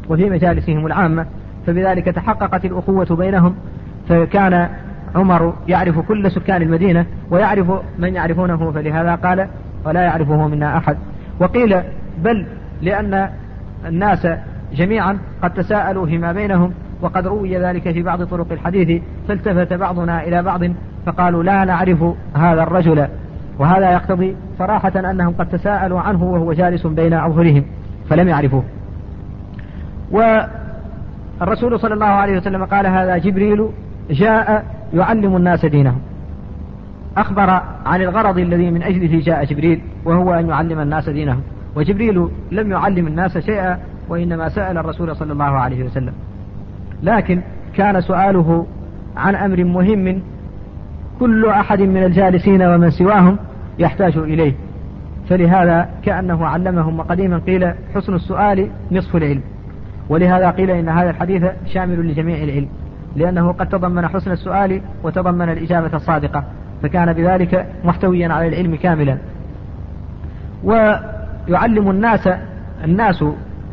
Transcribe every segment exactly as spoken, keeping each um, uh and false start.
وفي مجالسهم العامة، فبذلك تحققت الأخوة بينهم، فكان عمر يعرف كل سكان المدينة ويعرف من يعرفونه، فلهذا قال ولا يعرفه منا أحد. وقيل بل لأن الناس جميعا قد تساءلوا فيما بينهم، وقد روي ذلك في بعض طرق الحديث، فالتفت بعضنا إلى بعض فقالوا لا نعرف هذا الرجل، وهذا يقتضي صراحة أنهم قد تساءلوا عنه وهو جالس بين أظهرهم فلم يعرفوه. والرسول صلى الله عليه وسلم قال هذا جبريل جاء يعلم الناس دينهم، أخبر عن الغرض الذي من أجله جاء جبريل، وهو أن يعلم الناس دينهم، وجبريل لم يعلم الناس شيئا، وإنما سأل الرسول صلى الله عليه وسلم، لكن كان سؤاله عن أمر مهم كل أحد من الجالسين ومن سواهم يحتاج إليه، فلهذا كأنه علمهم. وقديما قيل حسن السؤال نصف العلم، ولهذا قيل إن هذا الحديث شامل لجميع العلم، لأنه قد تضمن حسن السؤال وتضمن الإجابة الصادقة، فكان بذلك محتويا على العلم كاملا. ويعلم الناس، الناس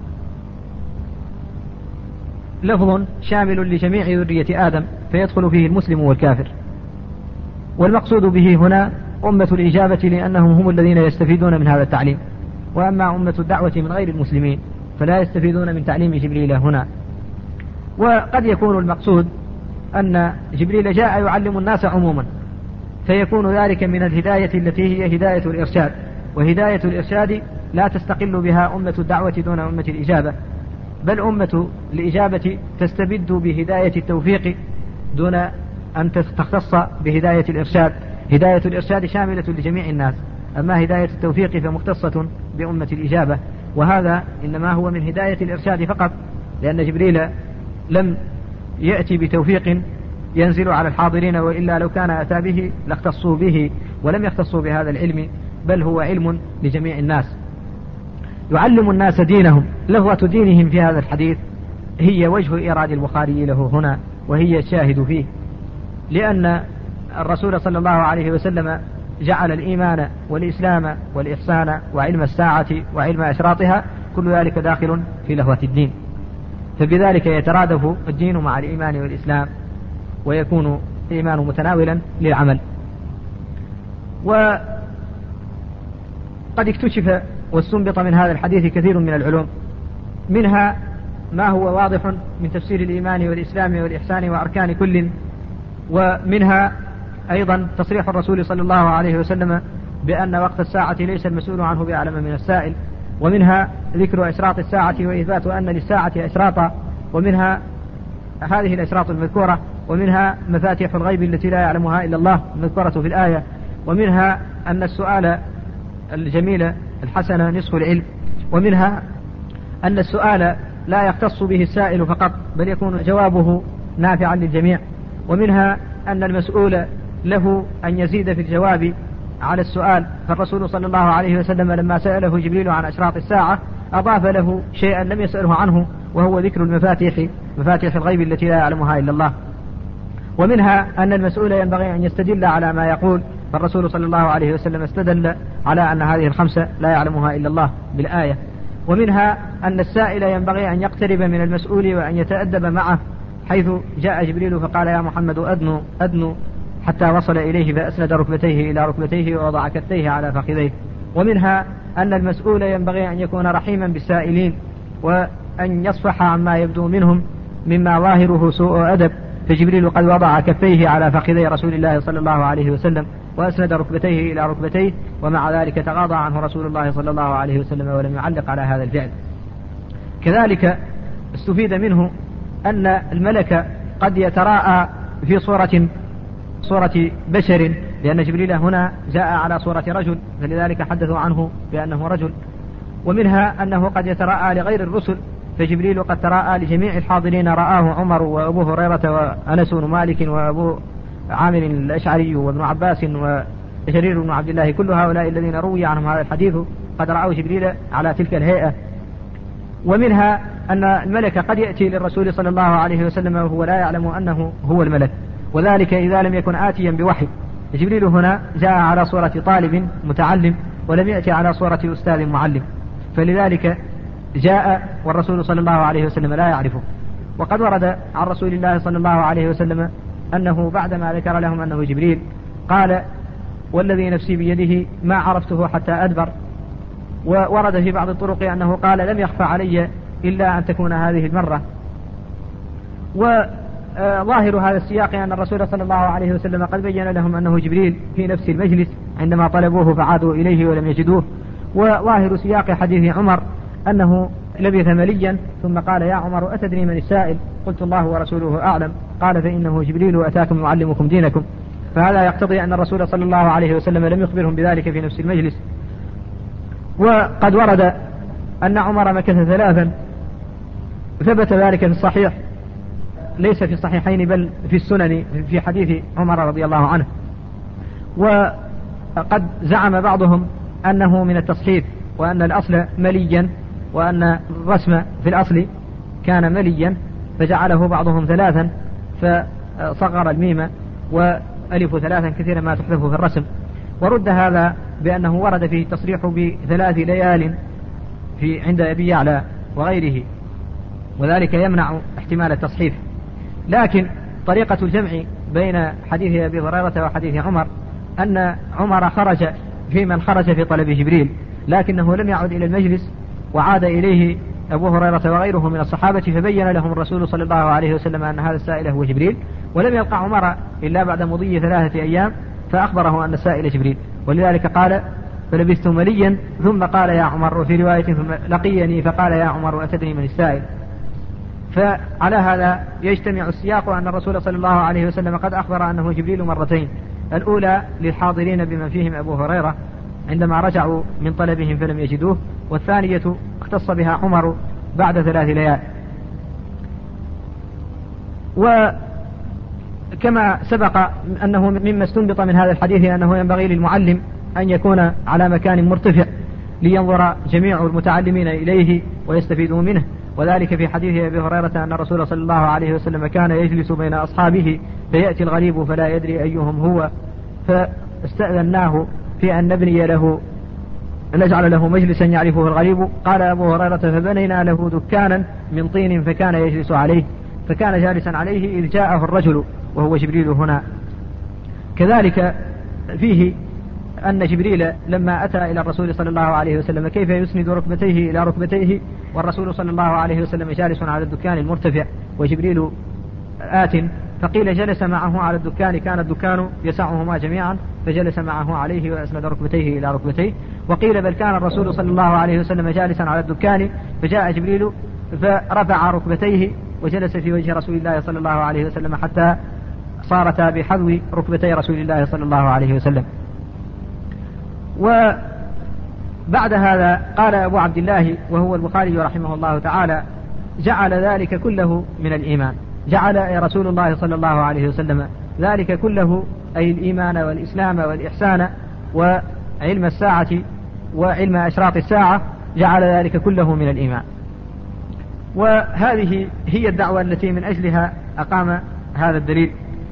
لفظ شامل لجميع ذرية آدم، فيدخل فيه المسلم والكافر، والمقصود به هنا أمة الإجابة، لأنهم هم الذين يستفيدون من هذا التعليم، وأما أمة الدعوة من غير المسلمين فلا يستفيدون من تعليم جبريل هنا. وقد يكون المقصود أن جبريل جاء يعلم الناس عموما، فيكون ذلك من الهداية التي هي هداية الإرشاد، وهداية الإرشاد لا تستقل بها أمة الدعوة دون أمة الإجابة، بل أمة الإجابة تستبد بهداية التوفيق دون أن تختص بهداية الإرشاد. هداية الإرشاد شاملة لجميع الناس، أما هداية التوفيق فمختصة بأمة الإجابة، وهذا إنما هو من هداية الإرشاد فقط، لأن جبريل لم يأتي بتوفيق ينزل على الحاضرين، وإلا لو كان أتى به لاختصوا به ولم يختصوا بهذا العلم، بل هو علم لجميع الناس. يعلم الناس دينهم، لغة دينهم في هذا الحديث هي وجه إيراد البخاري له هنا، وهي الشاهد فيه، لأن الرسول صلى الله عليه وسلم جعل الإيمان والإسلام والإحسان وعلم الساعة وعلم أشراطها كل ذلك داخل في لغة الدين، فبذلك يترادف الدين مع الإيمان والإسلام، ويكون الإيمان متناولا للعمل. وقد اكتشف واستنبط من هذا الحديث كثير من العلوم، منها ما هو واضح من تفسير الإيمان والإسلام والإحسان وأركان كل، ومنها أيضا تصريح الرسول صلى الله عليه وسلم بأن وقت الساعة ليس المسؤول عنه بأعلم من السائل، ومنها ذكر أشراط الساعة وإثبات أن للساعة أشراطا، ومنها هذه الأشراط المذكورة، ومنها مفاتيح الغيب التي لا يعلمها إلا الله المذكورة في الآية، ومنها أن السؤال الجميل الحسن نصف العلم، ومنها أن السؤال لا يختص به السائل فقط بل يكون جوابه نافعا للجميع، ومنها أن المسؤول له أن يزيد في الجواب على السؤال، فالرسول صلى الله عليه وسلم لما سأله جبريل عن أشراط الساعة أضاف له شيئا لم يسأله عنه، وهو ذكر المفاتيح، مفاتيح الغيب التي لا يعلمها إلا الله. ومنها أن المسؤول ينبغي أن يستدل على ما يقول، فالرسول صلى الله عليه وسلم استدل على أن هذه الخمسة لا يعلمها إلا الله بالآية. ومنها أن السائل ينبغي أن يقترب من المسؤول وأن يتأدب معه، حيث جاء جبريل فقال يا محمد أدنو أدنو حتى وصل إليه فأسند ركبتيه إلى ركبتيه ووضع كفيه على فخذيه. ومنها أن المسؤول ينبغي أن يكون رحيما بالسائلين، وأن يصفح عما يبدو منهم مما ظاهره سوء أدب، فجبريل قد وضع كفيه على فخذي رسول الله صلى الله عليه وسلم وأسند ركبتيه إلى ركبتيه، ومع ذلك تغاضى عنه رسول الله صلى الله عليه وسلم ولم يعلق على هذا الفعل. كذلك استفيد منه أن الملك قد يتراءى في صورة صورة بشر، لأن جبريل هنا جاء على صورة رجل، فلذلك حدثوا عنه بأنه رجل. ومنها أنه قد يتراءى لغير الرسل، فجبريل قد تراءى لجميع الحاضرين، رآه عمر وأبو هريرة وأنس بن مالك وأبو عامر الأشعري وابن عباس وجرير بن عبد الله، كل هؤلاء الذين روي عنهم هذا الحديث قد رأوا جبريل على تلك الهيئة. ومنها أن الملك قد يأتي للرسول صلى الله عليه وسلم وهو لا يعلم أنه هو الملك، وذلك إذا لم يكن آتيا بوحي. جبريل هنا جاء على صورة طالب متعلم ولم يأتي على صورة أستاذ معلم، فلذلك جاء والرسول صلى الله عليه وسلم لا يعرفه. وقد ورد عن رسول الله صلى الله عليه وسلم أنه بعدما ذكر لهم أنه جبريل قال والذي نفسي بيده ما عرفته حتى أدبر. وورد في بعض الطرق أنه قال لم يخفى علي إلا أن تكون هذه المرة. وظاهر هذا السياق أن الرسول صلى الله عليه وسلم قد بين لهم أنه جبريل في نفس المجلس عندما طلبوه فعادوا إليه ولم يجدوه. وظاهر سياق حديث عمر أنه لبث مليا ثم قال يا عمر أتدري من السائل؟ قلت الله ورسوله أعلم. قال فإنه جبريل أتاكم يعلمكم دينكم. فهذا يقتضي أن الرسول صلى الله عليه وسلم لم يخبرهم بذلك في نفس المجلس. وقد ورد أن عمر مكث ثلاثا، ثبت ذلك في الصحيح، ليس في الصحيحين بل في السنن في حديث عمر رضي الله عنه. وقد زعم بعضهم أنه من التصحيف وأن الأصل مليا وأن الرسم في الأصل كان مليا فجعله بعضهم ثلاثا فصغر الميم وألف ثلاثا كثيرا ما تحذف في الرسم. ورد هذا بأنه ورد فيه التصريح بثلاث ليال في عند أبي يعلى وغيره، وذلك يمنع احتمال التصحيف. لكن طريقة الجمع بين حديث أبي هريرة وحديث عمر أن عمر خرج في من خرج في طلب جبريل لكنه لم يعد إلى المجلس، وعاد إليه أبو هريرة وغيره من الصحابة فبين لهم الرسول صلى الله عليه وسلم أن هذا السائل هو جبريل. ولم يلقى عمر إلا بعد مضي ثلاثة أيام فأخبره أن السائل جبريل، ولذلك قال فلبثت مليا ثم قال يا عمر، وفي رواية ثم لقيني فقال يا عمر أتدري من السائل. فعلى هذا يجتمع السياق أن الرسول صلى الله عليه وسلم قد أخبر أنه جبريل مرتين، الأولى للحاضرين بمن فيهم أبو هريرة عندما رجعوا من طلبهم فلم يجدوه، والثانية اختص بها عمر بعد ثلاث ليال. وكما سبق أنه مما استنبط من هذا الحديث أنه ينبغي للمعلم أن يكون على مكان مرتفع لينظر جميع المتعلمين إليه ويستفيدوا منه، وذلك في حديث أبي هريرة أن الرسول صلى الله عليه وسلم كان يجلس بين أصحابه فيأتي الغريب فلا يدري أيهم هو، فاستأذناه في أن نبني له نجعل له مجلسا يعرفه الغريب. قال أبو هريرة فبنينا له دكانا من طين فكان يجلس عليه، فكان جالسا عليه إذ جاءه الرجل وهو جبريل هنا. كذلك فيه أن جبريل لما أتى إلى الرسول صلى الله عليه وسلم كيف يسند ركبتيه إلى ركبتيه والرسول صلى الله عليه وسلم جالس على الدكان المرتفع وجبريل آت، فقيل جلس معه على الدكان، كان الدكان يسعهما جميعا فجلس معه عليه وأسند ركبتيه إلى ركبتيه. وقيل بل كان الرسول صلى الله عليه وسلم جالسا على الدكان فجاء جبريل فرفع ركبتيه وجلس في وجه رسول الله صلى الله عليه وسلم حتى صارتا بحذو ركبتي رسول الله صلى الله عليه وسلم. وبعد هذا قال أبو عبد الله وهو البخاري رحمه الله تعالى جعل ذلك كله من الإيمان، جعل رسول الله صلى الله عليه وسلم ذلك كله أي الإيمان والإسلام والإحسان وعلم الساعة وعلم أشراط الساعة، جعل ذلك كله من الإيمان. وهذه هي الدعوة التي من أجلها أقام هذا الدليل.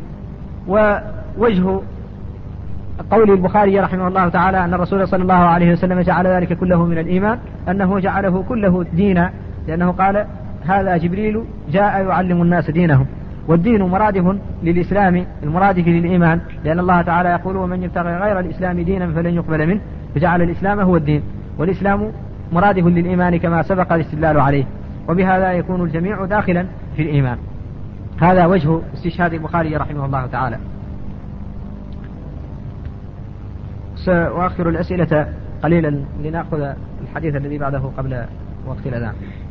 ووجه قول البخاري رحمه الله تعالى أن الرسول صلى الله عليه وسلم جعل ذلك كله من الإيمان أنه جعله كله دينا، لأنه قال هذا جبريل جاء يعلم الناس دينهم، والدين مرادف للإسلام المرادف للإيمان، لأن الله تعالى يقول ومن يبتغي غير الإسلام دينا فلن يقبل منه، فجعل الإسلام هو الدين، والإسلام مرادف للإيمان كما سبق الاستدلال عليه، وبهذا يكون الجميع داخلا في الإيمان. هذا وجه استشهاد البخاري رحمه الله تعالى. سأؤخر الأسئلة قليلا لنأخذ الحديث الذي بعده قبل وقت الأذان.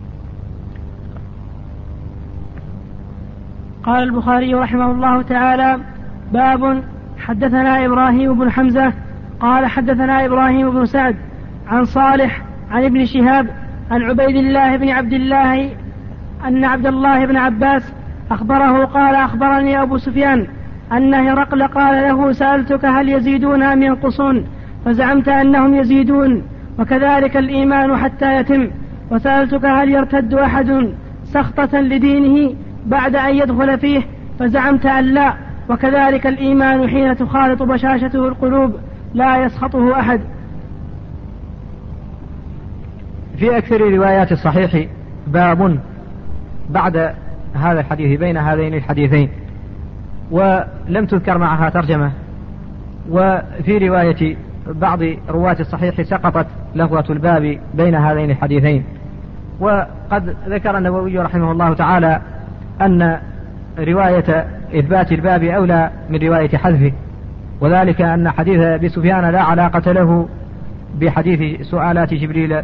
قال البخاري رحمه الله تعالى باب حدثنا إبراهيم بن حمزة قال حدثنا إبراهيم بن سعد عن صالح عن ابن شهاب عن عبيد الله بن عبد الله أن عبد الله بن عباس أخبره قال أخبرني أبو سفيان أن هرقل قال له سألتك هل يزيدون أم ينقصون فزعمت أنهم يزيدون وكذلك الإيمان حتى يتم، وسألتك هل يرتد أحد سخطة لدينه بعد أن يدخل فيه فزعمت أن لا، وكذلك الإيمان حين تخالط بشاشته القلوب لا يسخطه أحد. في أكثر روايات الصحيح باب بعد هذا الحديث بين هذين الحديثين، ولم تذكر معها ترجمة. وفي رواية بعض رواة الصحيح سقطت لفظة الباب بين هذين الحديثين. وقد ذكر النووي رحمه الله تعالى أن رواية إثبات الباب أولى من رواية حذفه، وذلك أن حديث أبي سفيان لا علاقة له بحديث سؤالات جبريل.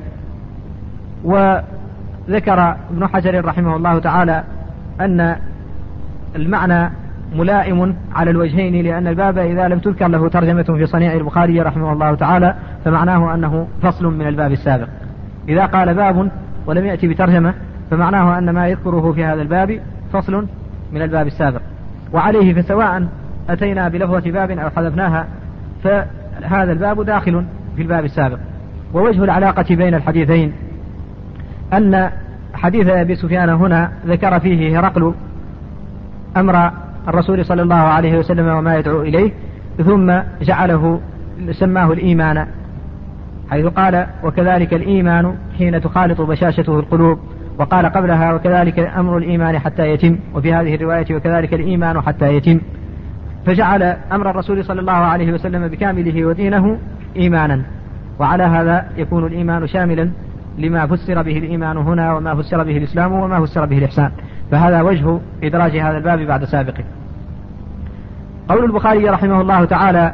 وذكر ابن حجر رحمه الله تعالى أن المعنى ملائم على الوجهين، لأن الباب إذا لم تذكر له ترجمة في صنيع البخاري رحمه الله تعالى فمعناه أنه فصل من الباب السابق. إذا قال باب ولم يأتي بترجمة فمعناه أن ما يذكره في هذا الباب فصل من الباب السابق. وعليه فسواء أتينا بلفظة باب أو حذفناها فهذا الباب داخل في الباب السابق. ووجه العلاقة بين الحديثين أن حديث أبي سفيان هنا ذكر فيه هرقل أمر الرسول صلى الله عليه وسلم وما يدعو إليه، ثم جعله سماه الإيمان، حيث قال وكذلك الإيمان حين تخالط بشاشته القلوب، وقال قبلها وكذلك أمر الإيمان حتى يتم، وفي هذه الرواية وكذلك الإيمان حتى يتم، فجعل أمر الرسول صلى الله عليه وسلم بكامله ودينه إيمانا. وعلى هذا يكون الإيمان شاملا لما فسر به الإيمان هنا وما فسر به الإسلام وما فسر به الإحسان، فهذا وجه إدراج هذا الباب بعد سابقه. قول البخاري رحمه الله تعالى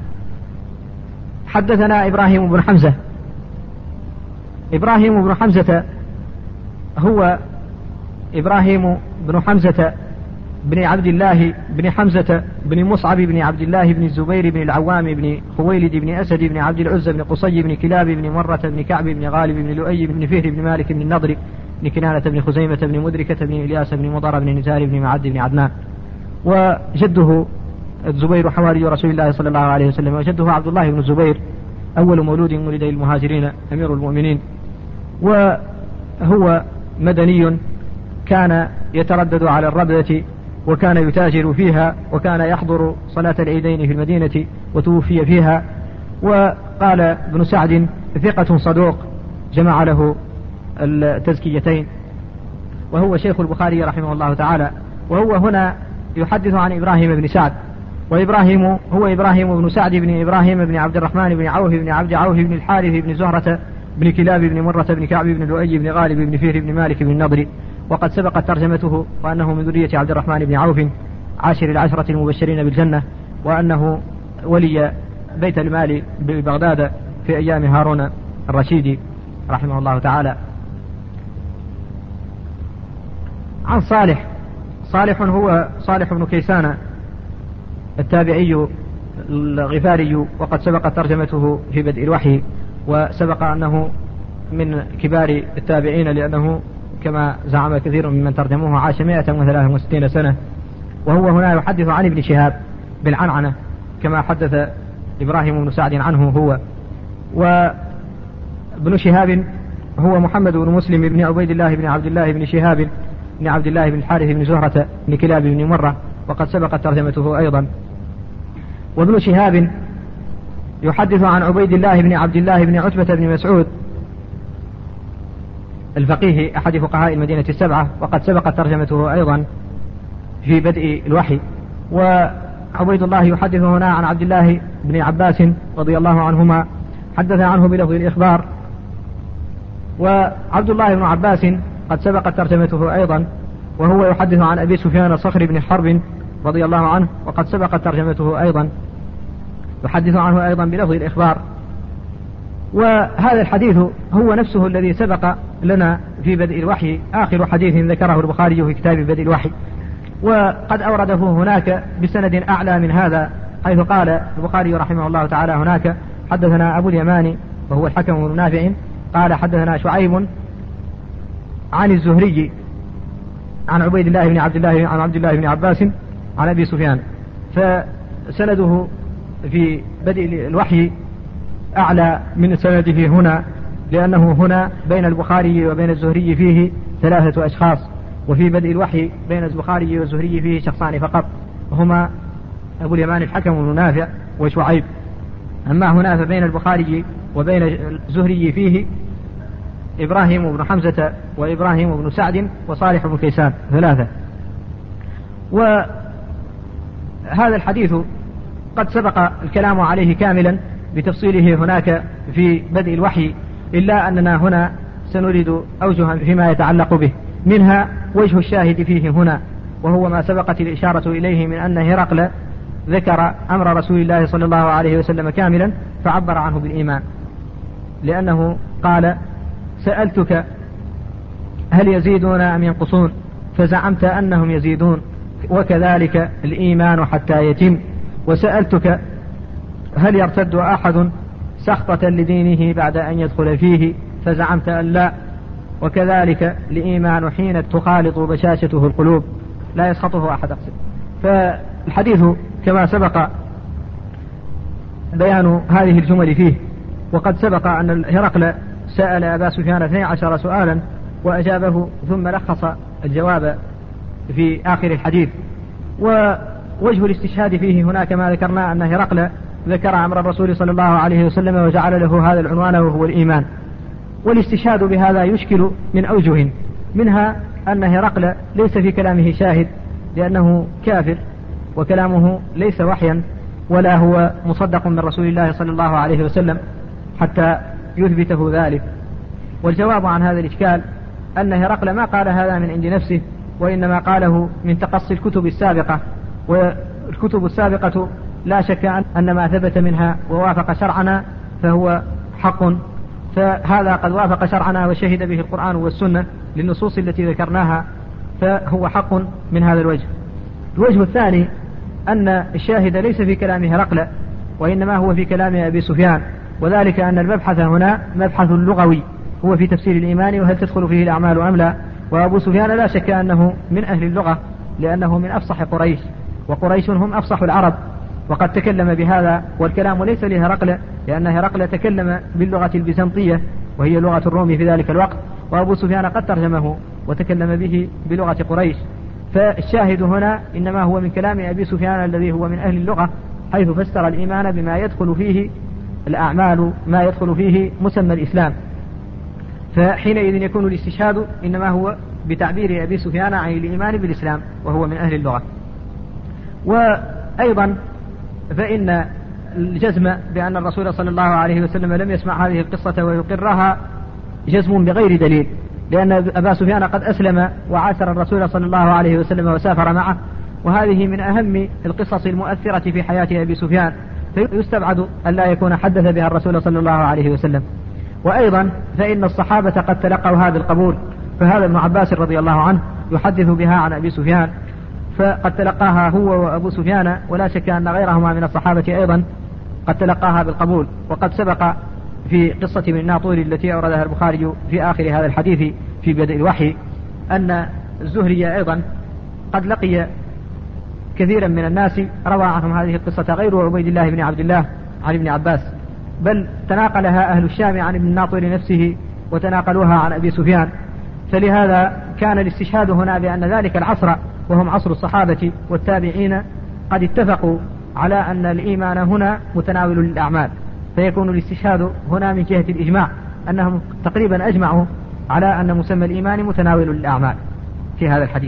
حدثنا إبراهيم بن حمزة. إبراهيم بن حمزة هو إبراهيم بن حمزة بن عبد الله بن حمزة بن مصعب بن عبد الله بن الزبير بن العوام بن خويلد بن أسد بن عبد العزى بن قصي بن كلاب بن مرة بن كعب بن غالب بن لؤي بن فهر بن مالك بن النضر بن كنانة بن خزيمة بن مدركة بن إلياس بن مضر بن نزار بن معد بن عدنان. وجده الزبير حواري رسول الله صلى الله عليه وسلم، وجده عبد الله بن الزبير أول مولود ولد المهاجرين أمير المؤمنين. وهو مدني كان يتردد على الربذة وكان يتاجر فيها، وكان يحضر صلاة العيدين في المدينة وتوفي فيها. وقال ابن سعد ثقة صدوق جمع له التزكيتين، وهو شيخ البخاري رحمه الله تعالى. وهو هنا يحدث عن إبراهيم بن سعد، وإبراهيم هو إبراهيم بن سعد بن إبراهيم بن عبد الرحمن بن عوف بن عبد عوف بن الحارث بن زهرة بن كلاب بن مرة بن كعب بن لؤي بن غالب بن فهر بن مالك بن النضر، وقد سبقت ترجمته، وأنه من ذرية عبد الرحمن بن عوف عاشر العشرة المبشرين بالجنة، وأنه ولي بيت المال ببغداد في أيام هارون الرشيد رحمه الله تعالى. عن صالح. صالح هو صالح بن كيسان التابعي الغفاري، وقد سبقت ترجمته في بدء الوحي، وسبق أنه من كبار التابعين لأنه كما زعم كثير ممن ترجموه عاش مائة وثلاثة وستين سنة. وهو هنا يحدث عن ابن شهاب بالعنعنة كما حدث إبراهيم بن سعد عنه هو. وابن شهاب هو محمد بن مسلم بن عبيد الله بن عبد الله بن شهاب بن عبد الله بن الحارث بن زهرة بن كلاب بن مرة، وقد سبقت ترجمته أيضا. وابن شهاب يحدث عن عبيد الله بن عبد الله بن عتبة بن مسعود الفقيه أحد فقهاء المدينة السبعة، وقد سبقت ترجمته أيضا في بدء الوحي. وعبيد الله يحدث هنا عن عبد الله بن عباس رضي الله عنهما، حدث عنه بلفظ الإخبار. وعبد الله بن عباس قد سبقت ترجمته أيضا، وهو يحدث عن أبي سفيان صخر بن حرب رضي الله عنه، وقد سبقت ترجمته أيضا، يحدث عنه أيضا بلفظ الإخبار. وهذا الحديث هو نفسه الذي سبق لنا في بدء الوحي، آخر حديث ذكره البخاري في كتاب بدء الوحي، وقد أورده هناك بسند أعلى من هذا، حيث قال البخاري رحمه الله تعالى هناك حدثنا أبو اليماني وهو الحكم بن نافع قال حدثنا شعيب عن الزهري عن عبيد الله بن عبد الله عن عبد الله بن عباس عن أبي سفيان. فسنده في بدء الوحي أعلى من سنده هنا، لأنه هنا بين البخاري وبين الزهري فيه ثلاثة أشخاص، وفي بدء الوحي بين البخاري والزهري فيه شخصان فقط، هما أبو اليمان الحكم بن نافع وشعيب. أما هنا فبين البخاري وبين الزهري فيه إبراهيم بن حمزة وإبراهيم بن سعد وصالح بن كيسان ثلاثة. وهذا الحديث قد سبق الكلام عليه كاملا بتفصيله هناك في بدء الوحي، إلا أننا هنا سنريد أوجها فيما يتعلق به. منها وجه الشاهد فيه هنا، وهو ما سبقت الإشارة إليه من أن هرقل ذكر أمر رسول الله صلى الله عليه وسلم كاملا فعبر عنه بالإيمان، لأنه قال: سألتك هل يزيدون أم ينقصون فزعمت أنهم يزيدون، وكذلك الإيمان حتى يتم. وسألتك هل يرتد أحد سخطة لدينه بعد أن يدخل فيه فزعمت أن لا، وكذلك الإيمان حين تخالط بشاشته القلوب لا يسخطه أحد أقصد. فالحديث كما سبق بيان هذه الجمل فيه. وقد سبق أن هرقل سأل أبا سفيان اثني عشر سؤالا وأجابه، ثم لخص الجواب في آخر الحديث. ووجه الاستشهاد فيه هناك ما ذكرنا أن هرقل ذكر أمر الرسول صلى الله عليه وسلم وجعل له هذا العنوان وهو الإيمان. والاستشهاد بهذا يشكل من أوجه، منها أن هرقل ليس في كلامه شاهد لأنه كافر، وكلامه ليس وحيا ولا هو مصدق من رسول الله صلى الله عليه وسلم حتى يثبته ذلك. والجواب عن هذا الإشكال أن هرقل ما قال هذا من عند نفسه، وإنما قاله من تقصي الكتب السابقة، والكتب السابقة لا شك أن ما ثبت منها ووافق شرعنا فهو حق، فهذا قد وافق شرعنا وشهد به القرآن والسنة للنصوص التي ذكرناها، فهو حق من هذا الوجه. الوجه الثاني أن الشاهد ليس في كلام هرقل، وإنما هو في كلام أبي سفيان، وذلك أن المبحث هنا مبحث لغوي هو في تفسير الإيمان وهل تدخل فيه الأعمال أم لا. وأبو سفيان لا شك أنه من أهل اللغة لأنه من أفصح قريش، وقريش هم أفصح العرب، وقد تكلم بهذا. والكلام ليس لهرقل لأن هرقل تكلم باللغة البيزنطية وهي لغة الروم في ذلك الوقت، وأبو سفيان قد ترجمه وتكلم به بلغة قريش. فالشاهد هنا إنما هو من كلام أبي سفيان الذي هو من أهل اللغة، حيث فسر الإيمان بما يدخل فيه الأعمال، ما يدخل فيه مسمى الإسلام. فحينئذ يكون الاستشهاد إنما هو بتعبير أبي سفيان عن الإيمان بالإسلام وهو من أهل اللغة. وأيضا فإن الجزم بأن الرسول صلى الله عليه وسلم لم يسمع هذه القصة ويقرها جزم بغير دليل، لأن أبا سفيان قد أسلم وعاشر الرسول صلى الله عليه وسلم وسافر معه، وهذه من أهم القصص المؤثرة في حياة أبي سفيان، فيستبعد أن لا يكون حدث بها الرسول صلى الله عليه وسلم. وأيضا فإن الصحابة قد تلقوا هذا القبول، فهذا ابن عباس رضي الله عنه يحدث بها عن أبي سفيان، فقد تلقاها هو وأبو سفيان، ولا شك أن غيرهما من الصحابة أيضا قد تلقاها بالقبول. وقد سبق في قصة من الناطور التي أوردها البخاري في آخر هذا الحديث في بدء الوحي أن الزهري أيضا قد لقي كثيرا من الناس روى عنهم هذه القصة غير عبيد الله بن عبد الله عن ابن عباس، بل تناقلها أهل الشام عن ابن الناطور نفسه وتناقلوها عن أبي سفيان. فلهذا كان الاستشهاد هنا بأن ذلك العصر وهم عصر الصحابة والتابعين قد اتفقوا على أن الإيمان هنا متناول للأعمال، فيكون الاستشهاد هنا من جهة الإجماع أنهم تقريبا أجمعوا على أن مسمى الإيمان متناول للأعمال في هذا الحديث.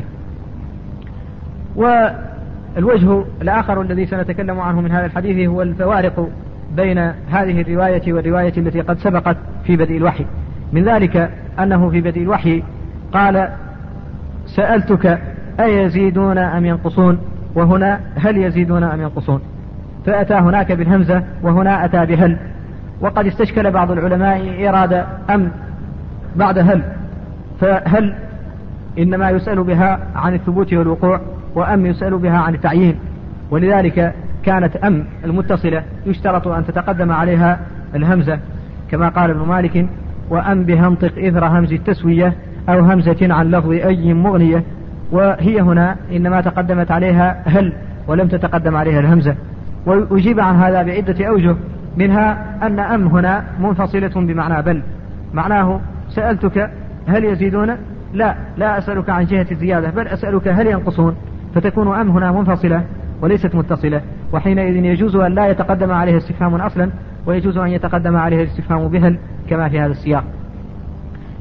والوجه الآخر الذي سنتكلم عنه من هذا الحديث هو الفوارق بين هذه الرواية والرواية التي قد سبقت في بدء الوحي. من ذلك أنه في بدء الوحي قال: سألتك أيزيدون أم ينقصون، وهنا هل يزيدون أم ينقصون، فأتى هناك بالهمزة وهنا أتى بهل. وقد استشكل بعض العلماء إرادة أم بعد هل، فهل إنما يسأل بها عن الثبوت والوقوع، وأم يسأل بها عن التعيين، ولذلك كانت أم المتصلة يشترط أن تتقدم عليها الهمزة، كما قال ابن مالك: وأم بهنطق إثر همز التسوية أو همزة عن لفظ أي مغنية. وهي هنا إنما تقدمت عليها هل ولم تتقدم عليها الهمزة. وأجيب عن هذا بعدة أوجه، منها أن أم هنا منفصلة بمعنى بل، معناه سألتك هل يزيدون، لا لا أسألك عن جهة الزيادة، بل أسألك هل ينقصون، فتكون أم هنا منفصلة وليست متصلة، وحينئذ يجوز أن لا يتقدم عليه استفهام أصلا، ويجوز أن يتقدم عليه الاستفهام بهل كما في هذا السياق.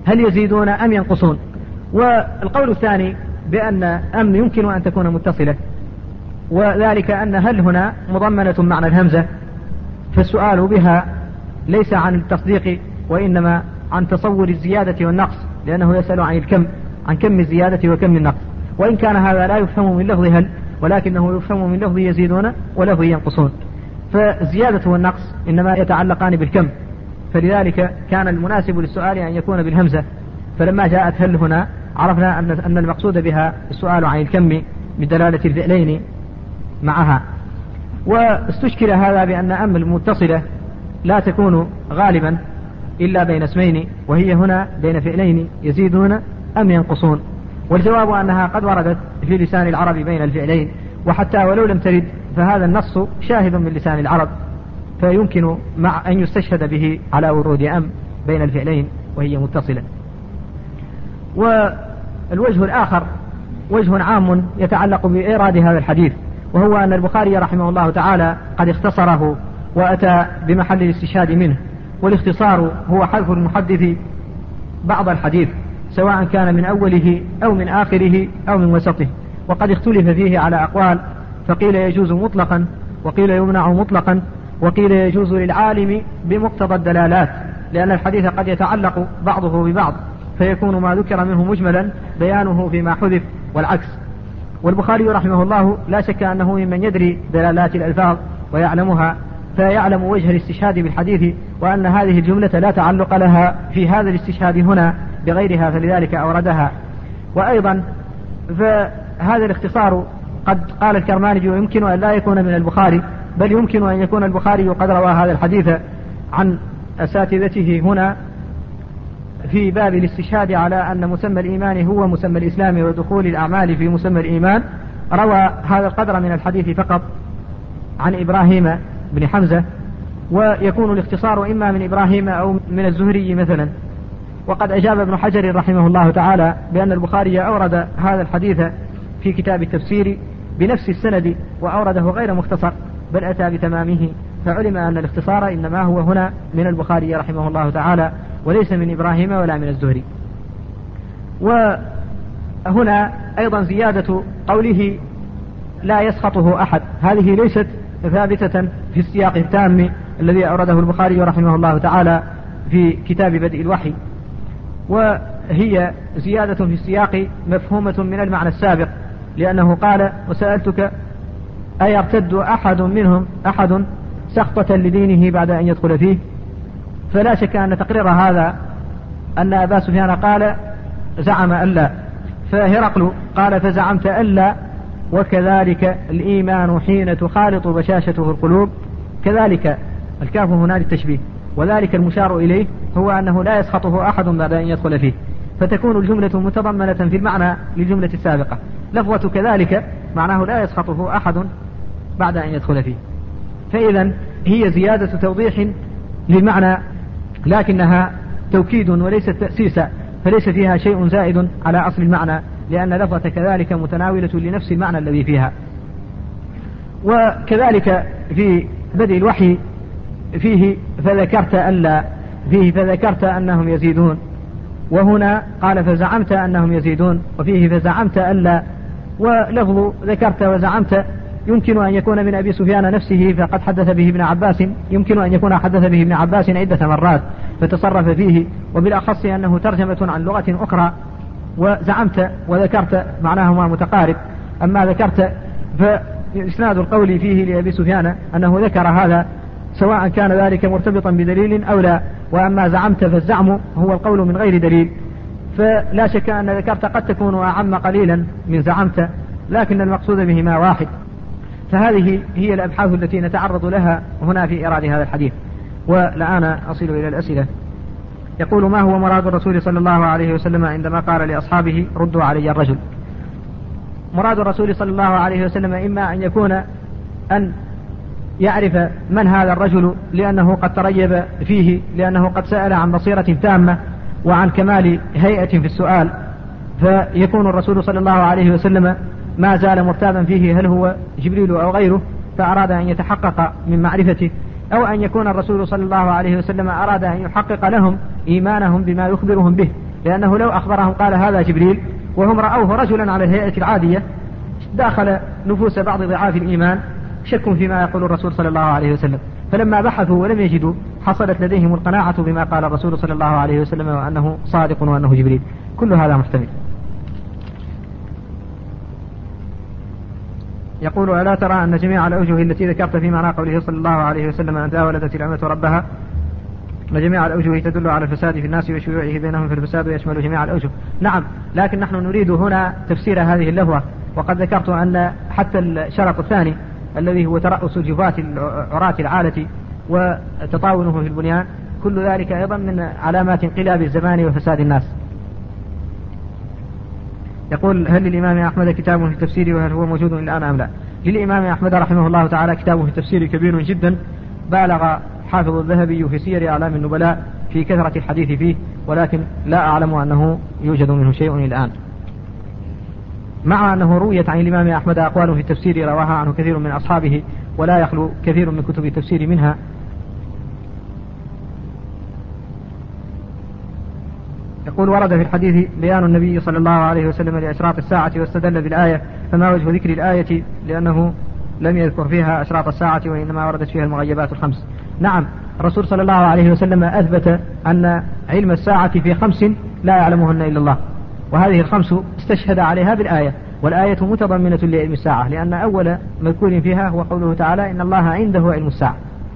هل يزيدون أم ينقصون. والقول الثاني بأن أم يمكن أن تكون متصلة، وذلك أن هل هنا مضمنة معنى الهمزة، فالسؤال بها ليس عن التصديق وإنما عن تصور الزيادة والنقص، لأنه يسأل عن الكم، عن كم الزيادة وكم النقص، وإن كان هذا لا يفهم من لفظ هل، ولكنه يفهم من لفظ يزيدون ولفظ ينقصون. فالزيادة والنقص إنما يتعلقان بالكم، فلذلك كان المناسب للسؤال أن يكون بالهمزة، فلما جاءت هل هنا عرفنا أن أن المقصود بها السؤال عن الكم بدلالة الفعلين معها. واستشكل هذا بأن أم المتصلة لا تكون غالبا إلا بين اسمين، وهي هنا بين فعلين يزيدون أم ينقصون. والجواب أنها قد وردت في لسان العرب بين الفعلين، وحتى ولو لم ترد فهذا النص شاهد من لسان العرب، فيمكن مع أن يستشهد به على ورود أم بين الفعلين وهي متصلة. والوجه الآخر وجه عام يتعلق بإيراد هذا الحديث، وهو أن البخاري رحمه الله تعالى قد اختصره وأتى بمحل الاستشهاد منه، والاختصار هو حذف المحدث بعض الحديث سواء كان من أوله أو من آخره أو من وسطه، وقد اختلف فيه على أقوال، فقيل يجوز مطلقا، وقيل يمنع مطلقا، وقيل يجوز للعالم بمقتضى الدلالات، لأن الحديث قد يتعلق بعضه ببعض فيكون ما ذكر منه مجملا بيانه فيما حذف والعكس. والبخاري رحمه الله لا شك أنه ممن يدري دلالات الألفاظ ويعلمها، فيعلم وجه الاستشهاد بالحديث، وأن هذه الجملة لا تعلق لها في هذا الاستشهاد هنا بغيرها، فلذلك أوردها. وأيضا فهذا الاختصار قد قال الكرماني ويمكن أن لا يكون من البخاري، بل يمكن أن يكون البخاري قد روى هذا الحديث عن أساتذته هنا في باب الاستشهاد على أن مسمى الإيمان هو مسمى الإسلام ودخول الأعمال في مسمى الإيمان، روى هذا القدر من الحديث فقط عن إبراهيم بن حمزة، ويكون الاختصار إما من إبراهيم أو من الزهري مثلا. وقد أجاب ابن حجر رحمه الله تعالى بأن البخاري أورد هذا الحديث في كتاب التفسير بنفس السند وأورده غير مختصر، بل أتى بتمامه، فعلم أن الاختصار إنما هو هنا من البخاري رحمه الله تعالى وليس من إبراهيم ولا من الزهري. وهنا أيضا زيادة قوله لا يسخطه أحد، هذه ليست ثابتة في السياق التام الذي أورده البخاري رحمه الله تعالى في كتاب بدء الوحي، وهي زيادة في السياق مفهومة من المعنى السابق، لأنه قال وسألتك أيرتد أحد منهم أحد سخطة لدينه بعد أن يدخل فيه. فلا شك أن تقرير هذا أن أبا سفيان قال زعم ألا، فهرقل قال فزعمت ألا، وكذلك الإيمان حين تخالط بشاشته القلوب، كذلك الكاف هنا للتشبيه، وذلك المشار إليه هو أنه لا يسخطه أحد بعد أن يدخل فيه، فتكون الجملة متضمنة في المعنى للجملة السابقة. لفظة كذلك معناه لا يسخطه أحد بعد أن يدخل فيه، فإذا هي زيادة توضيح للمعنى لكنها توكيد وليست تأسيسا، فليس فيها شيء زائد على أصل المعنى، لأن لفظة كذلك متناولة لنفس المعنى الذي فيها. وكذلك في بدء الوحي فيه فذكرت ألا، فيه فذكرت أنهم يزيدون، وهنا قال فزعمت أنهم يزيدون، وفيه فزعمت ألا. ولفظ ذكرت وزعمت يمكن أن يكون من أبي سفيان نفسه فقد حدث به ابن عباس، يمكن أن يكون حدث به ابن عباس عدة مرات فتصرف فيه، وبالأخص أنه ترجمة عن لغة أخرى. وزعمت وذكرت معناهما متقارب، أما ذكرت فإسناد القول فيه لأبي سفيان أنه ذكر هذا سواء كان ذلك مرتبطا بدليل أو لا، وأما زعمت فالزعم هو القول من غير دليل، فلا شك أن ذكرت قد تكون أعم قليلا من زعمت، لكن المقصود بهما واحد. فهذه هي الأبحاث التي نتعرض لها هنا في إيراد هذا الحديث. والآن أصل إلى الأسئلة. يقول ما هو مراد الرسول صلى الله عليه وسلم عندما قال لأصحابه ردوا علي الرجل؟ مراد الرسول صلى الله عليه وسلم إما أن يكون أن يعرف من هذا الرجل لأنه قد تريب فيه، لأنه قد سأل عن بصيرة تامة وعن كمال هيئة في السؤال، فيكون الرسول صلى الله عليه وسلم ما زال مرتابا فيه هل هو جبريل أو غيره، فأراد أن يتحقق من معرفته، أو أن يكون الرسول صلى الله عليه وسلم أراد أن يحقق لهم إيمانهم بما يخبرهم به، لأنه لو أخبرهم قال هذا جبريل وهم رأوه رجلا على الهيئة العادية داخل نفوس بعض ضعاف الإيمان شك فيما يقول الرسول صلى الله عليه وسلم، فلما بحثوا ولم يجدوا حصلت لديهم القناعة بما قال الرسول صلى الله عليه وسلم وأنه صادق وأنه جبريل. كل هذا محتمل. يقول: ألا ترى أن جميع الأوجه التي ذكرت في معنى قوله صلى الله عليه وسلم أن ولدت الأمة ربها جميع الأوجه تدل على الفساد في الناس وشيوعه بينهم في الفساد ويشمل جميع الأوجه. نعم، لكن نحن نريد هنا تفسير هذه اللهوة، وقد ذكرت أن حتى الشرط الثاني الذي هو ترأس الجفاة عراة العالة وتطاونه في البنيان كل ذلك أيضا من علامات انقلاب الزمان وفساد الناس. يقول: هل للإمام أحمد كتاب في التفسير وهل هو موجود الآن أم لا؟ للإمام أحمد رحمه الله تعالى كتاب في التفسير كبير جدا، بالغ حافظ الذهبي في سير أعلام النبلاء في كثرة الحديث فيه، ولكن لا أعلم أنه يوجد منه شيء الآن، مع أنه رويت عن الإمام أحمد أقوال في التفسير رواها عنه كثير من أصحابه ولا يخلو كثير من كتب التفسير منها. يقول: ورد في الحديث بيان النبي صلى الله عليه وسلم لأشراط الساعة واستدل بالآية، فما وجه ذكر الآية لأنه لم يذكر فيها أشراط الساعة وإنما وردت فيها المغيبات الخمس؟ نعم، الرسول صلى الله عليه وسلم أثبت أن علم الساعة في خمس لا يعلمهن إلا الله، وهذه الخمس استشهد عليها بالآية، والآية متضمنة لعلم الساعة، لأن أول مذكور فيها هو قوله تعالى: إن الله عنده علم الساعة.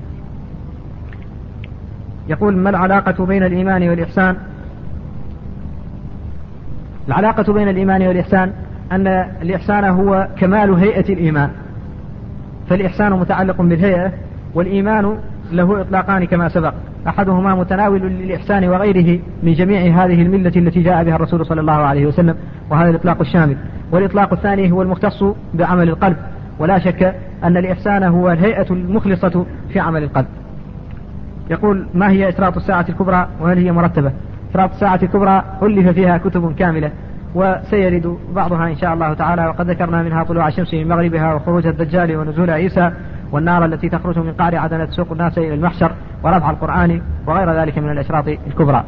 يقول: ما العلاقة بين الإيمان والإحسان؟ العلاقة بين الإيمان والإحسان أن الإحسان هو كمال هيئة الإيمان، فالإحسان متعلق بالهيئة، والإيمان له إطلاقان كما سبق، أحدهما متناول للإحسان وغيره من جميع هذه الملة التي جاء بها الرسول صلى الله عليه وسلم، وهذا الإطلاق الشامل، والإطلاق الثاني هو المختص بعمل القلب، ولا شك أن الإحسان هو الهيئة المخلصة في عمل القلب. يقول: ما هي أشراط الساعة الكبرى وهل هي مرتبة؟ أشراط الساعة الكبرى ألف فيها كتب كاملة وسيرد بعضها إن شاء الله تعالى، وقد ذكرنا منها طلوع الشمس من مغربها وخروج الدجال ونزول عيسى والنار التي تخرج من قعر عدن تسوق الناس إلى المحشر ورفع القرآن وغير ذلك من الأشراط الكبرى.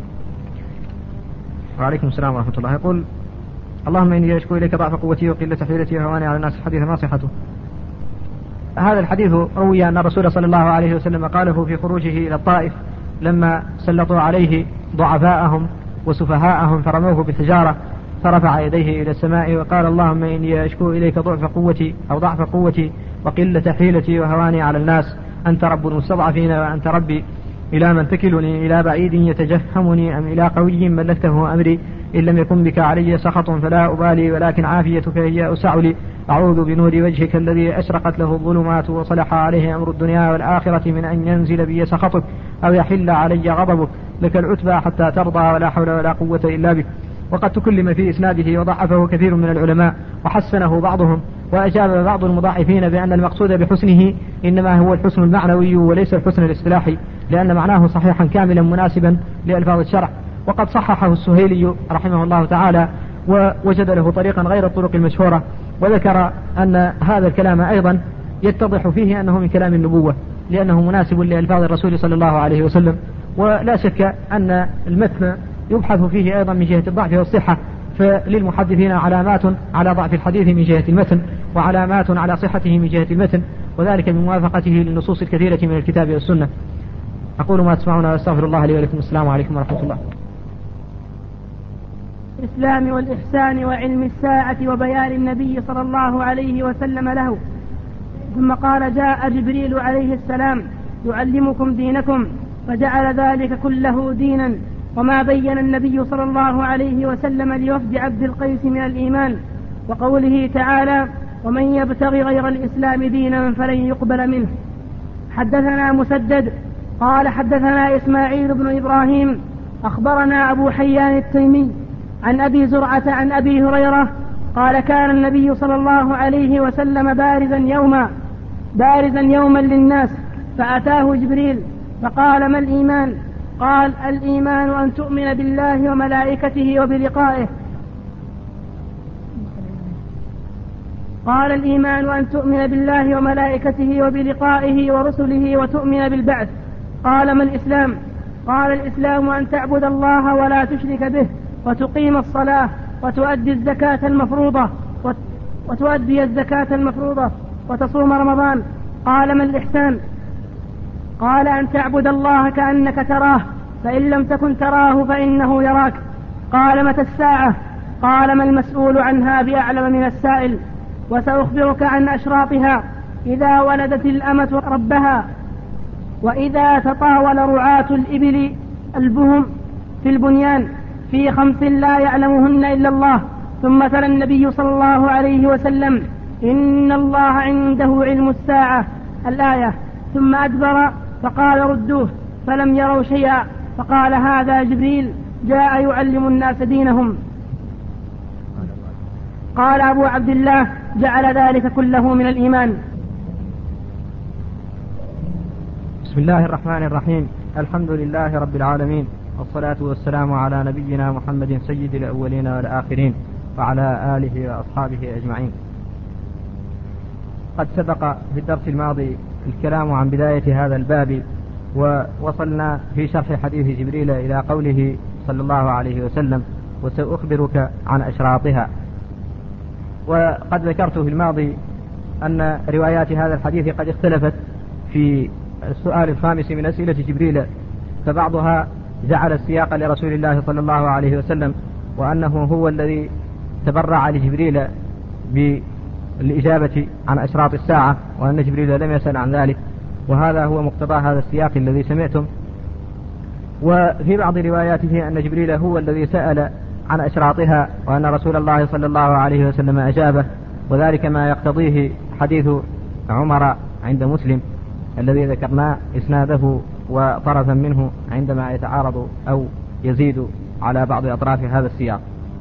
وعليكم السلام ورحمة الله. يقول: اللهم إني أشكو إليك ضعف قوتي وقلة حيلتي وهواني على الناس. الحديث ما صحته؟ هذا الحديث روي أن الرسول صلى الله عليه وسلم قاله في خروجه إلى الطائف لما سلطوا عليه ضعفاءهم وسفهاءهم فرموه بالحجارة، فرفع يديه إلى السماء وقال: اللهم إني أشكو إليك ضعف قوتي أو ضعف قوتي وقلة حيلتي وهواني على الناس، أنت رب المستضعفين وأنت ربي، إلى من تكلني؟ إلى بعيد يتجهمني أم إلى قوي ملكته أمري؟ إن لم يكن بك علي سخط فلا أبالي، ولكن عافيتك هي أسع لي. أعوذ بنور وجهك الذي أشرقت له الظلمات وصلح عليه أمر الدنيا والآخرة من أن ينزل بي سخطك أو يحل علي غضبك، لك العتبى حتى ترضى ولا حول ولا قوة إلا بك. وقد تكلم في إسناده وضعفه كثير من العلماء وحسنه بعضهم، وأجاب بعض المضاعفين بأن المقصود بحسنه إنما هو الحسن المعنوي وليس الحسن الاصطلاحي، لأن معناه صحيحا كاملا مناسبا لألفاظ الشرع. وقد صححه السهيلي رحمه الله تعالى ووجد له طريقا غير الطرق المشهورة، وذكر أن هذا الكلام أيضا يتضح فيه أنه من كلام النبوة لأنه مناسب لألفاظ الرسول صلى الله عليه وسلم. ولا شك أن المتن يبحث فيه أيضا من جهة الضعف والصحة، فللمحدثين علامات على ضعف الحديث من جهة المتن وعلامات على صحته من جهة المتن، وذلك من موافقته للنصوص الكثيرة من الكتاب والسنة. أقول ما تسمعون وأستغفر الله لي ولكم. السلام عليكم ورحمة الله. الإسلام والإحسان وعلم الساعة وبيان النبي صلى الله عليه وسلم له. ثم قال: جاء جبريل عليه السلام يعلمكم دينكم، فجعل ذلك كله دينا. وما بين النبي صلى الله عليه وسلم لوفد عبد القيس من الإيمان، وقوله تعالى: ومن يبتغي غير الإسلام دينا فلن يقبل منه. حدثنا مسدد قال حدثنا إسماعيل بن إبراهيم أخبرنا أبو حيان التيمي عن أبي زرعة عن أبي هريرة قال: كان النبي صلى الله عليه وسلم بارزا يوما بارزا يوما للناس، فأتاه جبريل فقال: ما الإيمان؟ قال: الإيمان أن تؤمن بالله وملائكته وبلقائه قال الإيمان أن تؤمن بالله وملائكته وبلقائه ورسله وتؤمن بالبعث. قال: ما الإسلام؟ قال الإسلام أن تعبد الله ولا تشرك به وتقيم الصلاة وتؤدي الزكاة المفروضة وتؤدي الزكاة المفروضة وتصوم رمضان. قال ما الإحسان؟ قال أن تعبد الله كأنك تراه فإن لم تكن تراه فإنه يراك. قال متى الساعة؟ قال ما المسؤول عنها بأعلم من السائل. وسأخبرك عن أشراطها: إذا ولدت الأمة ربها، وإذا تطاول رعاة الإبل البهم في البنيان، في خمس لا يعلمهن إلا الله. ثم تلا النبي صلى الله عليه وسلم: إن الله عنده علم الساعة الآية. ثم أدبر فقال ردوه، فلم يروا شيئا. فقال هذا جبريل جاء يعلم الناس دينهم. قال أبو عبد الله: جعل ذلك كله من الإيمان. بسم الله الرحمن الرحيم. الحمد لله رب العالمين، والصلاة والسلام على نبينا محمد سيد الأولين والآخرين، وعلى آله وأصحابه أجمعين. قد سبق في الدرس الماضي الكلام عن بداية هذا الباب، ووصلنا في شرح حديث جبريل إلى قوله صلى الله عليه وسلم: وسأخبرك عن أشراطها. وقد ذكرت في الماضي أن روايات هذا الحديث قد اختلفت في السؤال الخامس من أسئلة جبريل، فبعضها جعل السياق لرسول الله صلى الله عليه وسلم، وأنه هو الذي تبرع لجبريل بالإجابة عن أشراط الساعة، وأن جبريل لم يسأل عن ذلك، وهذا هو مقتضى هذا السياق الذي سمعتم. وفي بعض رواياته أن جبريل هو الذي سأل عن أشراطها، وأن رسول الله صلى الله عليه وسلم أجابه، وذلك ما يقتضيه حديث عمر عند مسلم الذي ذكرنا إسناده وطرفا منه عندما يتعارض أو يزيد على بعض أطراف هذا السياق.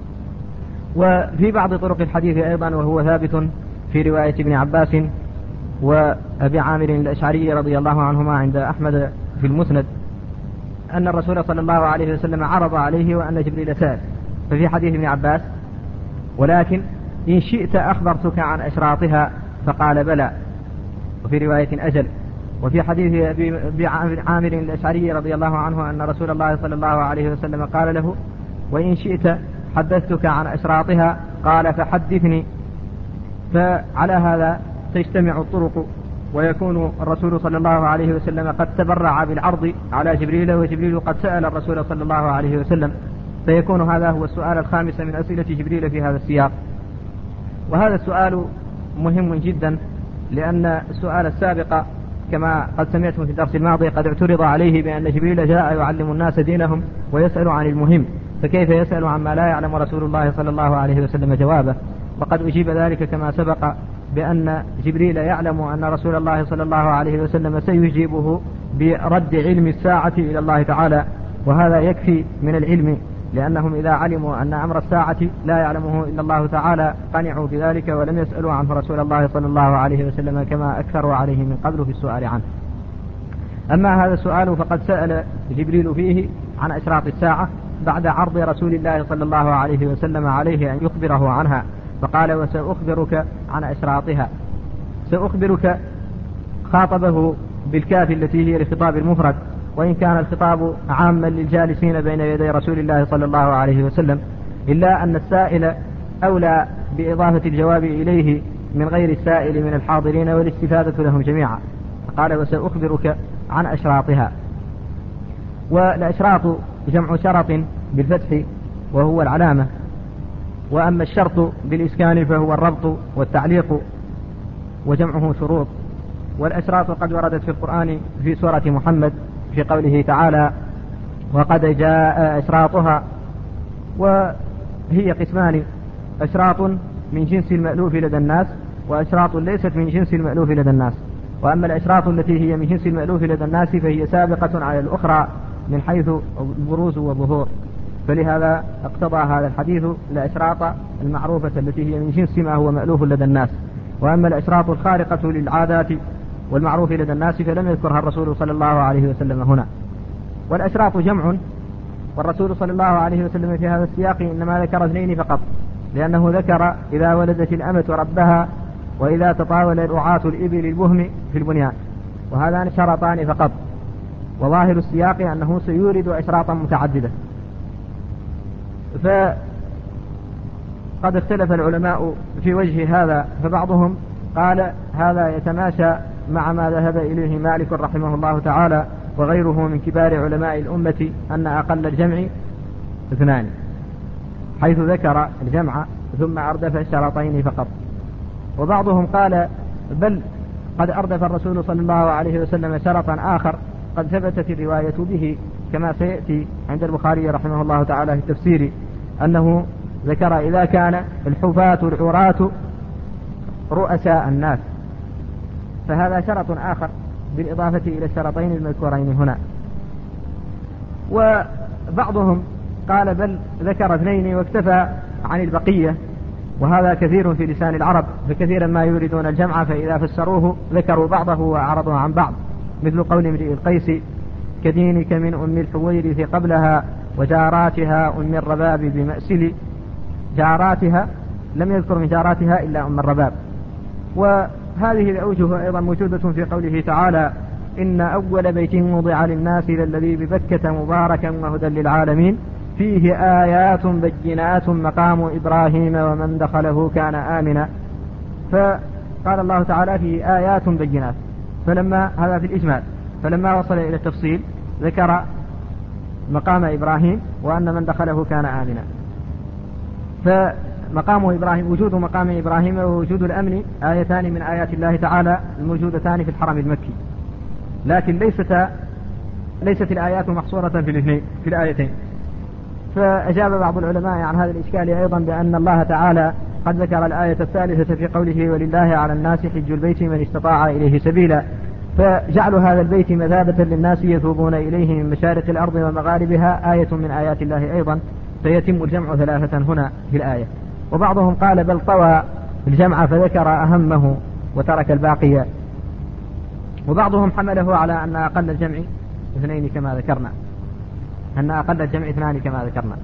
وفي بعض طرق الحديث أيضا، وهو ثابت في رواية ابن عباس وأبي عامر الأشعري رضي الله عنهما عند أحمد في المسند، أن الرسول صلى الله عليه وسلم عرض عليه وأن جبريل سأل. ففي حديث ابن عباس: ولكن إن شئت أخبرتك عن أشراطها، فقال بلى. وفي رواية أجل. وفي حديث أبي عامر الأشعري رضي الله عنه أن رسول الله صلى الله عليه وسلم قال له: وإن شئت حدثتك عن أشراطها، قال فحدثني. فعلى هذا تجتمع الطرق، ويكون الرسول صلى الله عليه وسلم قد تبرع بالعرض على جبريل، وجبريل قد سأل الرسول صلى الله عليه وسلم، فيكون هذا هو السؤال الخامس من أسئلة جبريل في هذا السياق. وهذا السؤال مهم جدا، لأن السؤال السابق كما قد سمعتم في الدرس الماضي قد اعترض عليه بأن جبريل جاء يعلم الناس دينهم ويسأل عن المهم، فكيف يسأل عما لا يعلم رسول الله صلى الله عليه وسلم جوابه؟ وقد أجيب ذلك كما سبق بأن جبريل يعلم أن رسول الله صلى الله عليه وسلم سيجيبه برد علم الساعة إلى الله تعالى، وهذا يكفي من العلم، لأنهم إذا علموا أن أمر الساعة لا يعلمه إلا الله تعالى قنعوا بذلك ولم يسألوا عنه رسول الله صلى الله عليه وسلم كما أكثروا عليه من قبل في السؤال عنه. أما هذا السؤال فقد سأل جبريل فيه عن أشراط الساعة بعد عرض رسول الله صلى الله عليه وسلم عليه أن يخبره عنها، فقال: وسأخبرك عن أشراطها. سأخبرك خاطبه بالكاف التي هي لخطاب المفرد، وإن كان الخطاب عاما للجالسين بين يدي رسول الله صلى الله عليه وسلم، إلا أن السائل أولى بإضافة الجواب إليه من غير السائل من الحاضرين والاستفادة لهم جميعا. قال: وسأخبرك عن أشراطها. والأشراط جمع شرط بالفتح وهو العلامة، وأما الشرط بالإسكان فهو الربط والتعليق، وجمعه شروط. والأشراط قد وردت في القرآن في سورة محمد في قوله تعالى: وقد جاء أشراطها. وهي قسمان: أشراط من جنس المألوف لدى الناس، وأشراط ليست من جنس المألوف لدى الناس. وأما الأشراط التي هي من جنس المألوف لدى الناس فهي سابقة على الأخرى من حيث البروز والظهور، فلهذا اقتضى هذا الحديث الأشراط المعروفة التي هي من جنس ما هو مألوف لدى الناس. وأما الأشراط الخارقة للعادات والمعروف لدى الناس فلم يذكرها الرسول صلى الله عليه وسلم هنا. والأشراط جمع، والرسول صلى الله عليه وسلم في هذا السياق إنما ذكر اثنين فقط، لأنه ذكر إذا ولدت الأمة ربها، وإذا تطاول رعاة الإبل البهم في البنيان، وهذان شرطان فقط. وظاهر السياق أنه سيورد أشراطا متعددة. فقد اختلف العلماء في وجه هذا، فبعضهم قال هذا يتماشى مع ما ذهب إليه مالك رحمه الله تعالى وغيره من كبار علماء الأمة أن أقل الجمع اثنان، حيث ذكر الجمع ثم أردف الشرطين فقط. وبعضهم قال بل قد أردف الرسول صلى الله عليه وسلم شرطا آخر قد ثبتت الرواية به، كما سيأتي عند البخاري رحمه الله تعالى في التفسير أنه ذكر إذا كان الحفاة العراة رؤساء الناس، فهذا شرط آخر بالإضافة إلى الشرطين المذكورين هنا. وبعضهم قال بل ذكر اثنين واكتفى عن البقية، وهذا كثير في لسان العرب، فكثيرا ما يريدون الجمع فإذا فسروه ذكروا بعضه وأعرضوا عن بعض، مثل قول امرئ القيس كدينك من أم الحويرث قبلها وجاراتها أم الرباب بمأسل. جاراتها لم يذكر من جاراتها إلا أم الرباب. وهذه الأوجه أيضا موجودة في قوله تعالى إن أول بيت وضع للناس للذي ببكة مباركا وهدى للعالمين فيه آيات بينات مقام إبراهيم ومن دخله كان آمنا. فقال الله تعالى فيه آيات بينات، فلما هذا في الإجمال، فلما وصل إلى التفصيل ذكر مقام إبراهيم وأن من دخله كان آمنا. فمقام إبراهيم، وجود مقام إبراهيم ووجود الأمن آيتان من آيات الله تعالى الموجودتان في الحرم المكي، لكن ليست ليست الآيات محصورة في الاثنين في الآيتين. فأجاب بعض العلماء عن هذا الإشكال أيضا بأن الله تعالى قد ذكر الآية الثالثة في قوله ولله على الناس حج البيت من استطاع إليه سبيلا، فجعل هذا البيت مثابة للناس يثوبون إليه من مشارق الأرض ومغاربها آية من آيات الله أيضا، فيتم الجمع ثلاثة هنا في الآية. وبعضهم قال بل طوى الجمع فذكر أهمه وترك الباقي. وبعضهم حمله على أن أقل الجمع اثنين كما ذكرنا، أن أقل الجمع اثنان كما ذكرنا.